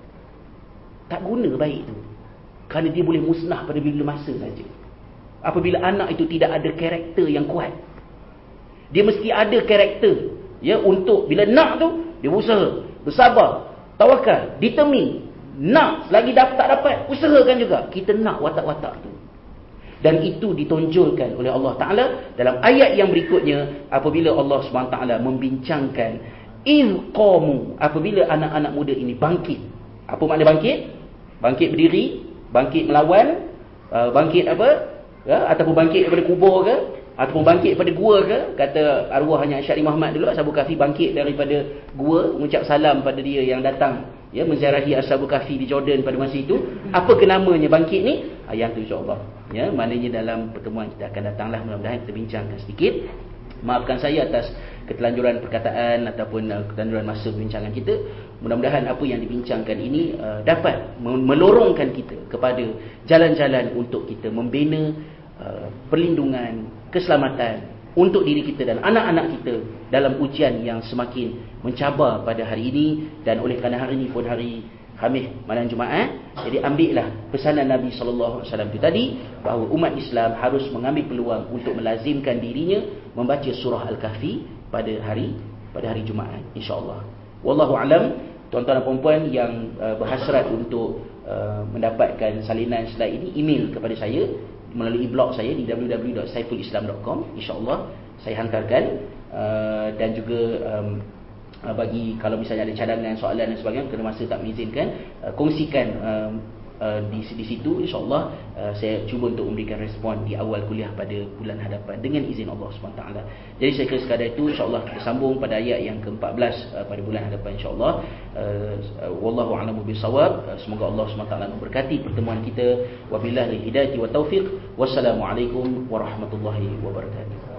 Speaker 2: tak guna baik tu. Kerana dia boleh musnah pada bila masa saja. Apabila anak itu tidak ada karakter yang kuat. Dia mesti ada karakter, ya, untuk bila nak tu dia berusaha, bersabar, tawakal, determine. Nak lagi dapat tak dapat, usahakan juga. Kita nak watak-watak tu. Dan itu ditonjolkan oleh Allah Ta'ala dalam ayat yang berikutnya, apabila Allah subhanahu wa taala membincangkan ilqamu, apabila anak-anak muda ini bangkit. Apa makna bangkit? Bangkit berdiri, bangkit melawan, uh, bangkit apa? Ya, ataupun bangkit daripada kubur ke, ataupun bangkit daripada gua ke. Kata arwahnya Syekh Muhammad dulu, Ashabul Kahfi bangkit daripada gua, mengucap salam pada dia yang datang, ya, menziarahi Ashabul Kahfi di Jordan pada masa itu. Apa ke namanya bangkit ni? Ah, yang tu insya-Allah. Ya, maknanya dalam pertemuan kita akan datanglah, mudah-mudahan kita bincangkan sedikit. Maafkan saya atas ketelanjuran perkataan ataupun uh, ketelanjuran masa perbincangan kita. Mudah-mudahan apa yang dibincangkan ini uh, dapat melorongkan kita kepada jalan-jalan untuk kita membina uh, perlindungan, keselamatan untuk diri kita dan anak-anak kita dalam ujian yang semakin mencabar pada hari ini. Dan oleh kerana hari ini pun hari Khamis malam Jumaat, jadi ambillah pesanan Nabi sallallahu alaihi wasallam itu tadi, bahawa umat Islam harus mengambil peluang untuk melazimkan dirinya membaca surah Al-Kahfi pada hari pada hari Jumaat, insya-Allah. Wallahu alam. Tuan-tuan dan puan-puan yang uh, berhasrat untuk uh, mendapatkan salinan slide ini, email kepada saya melalui blog saya di w w w dot saiful islam dot com, insya-Allah saya hantarkan. Uh, dan juga um, uh, bagi kalau misalnya ada cadangan, soalan dan sebagainya, kerana masa tak mengizinkan, uh, kongsikan uh, uh, di, di situ, insyaAllah uh, saya cuba untuk memberikan respon di awal kuliah pada bulan hadapan dengan izin Allah subhanahu wa taala. Jadi saya kira sekadar itu, insyaAllah kita sambung pada ayat yang ke empat belas uh, pada bulan hadapan, insyaAllah. uh, Wallahu a'lamu bisawab. uh, Semoga Allah subhanahu wa taala memberkati pertemuan kita. Wabillahi hidayati wa taufiq. Wassalamualaikum warahmatullahi wabarakatuh.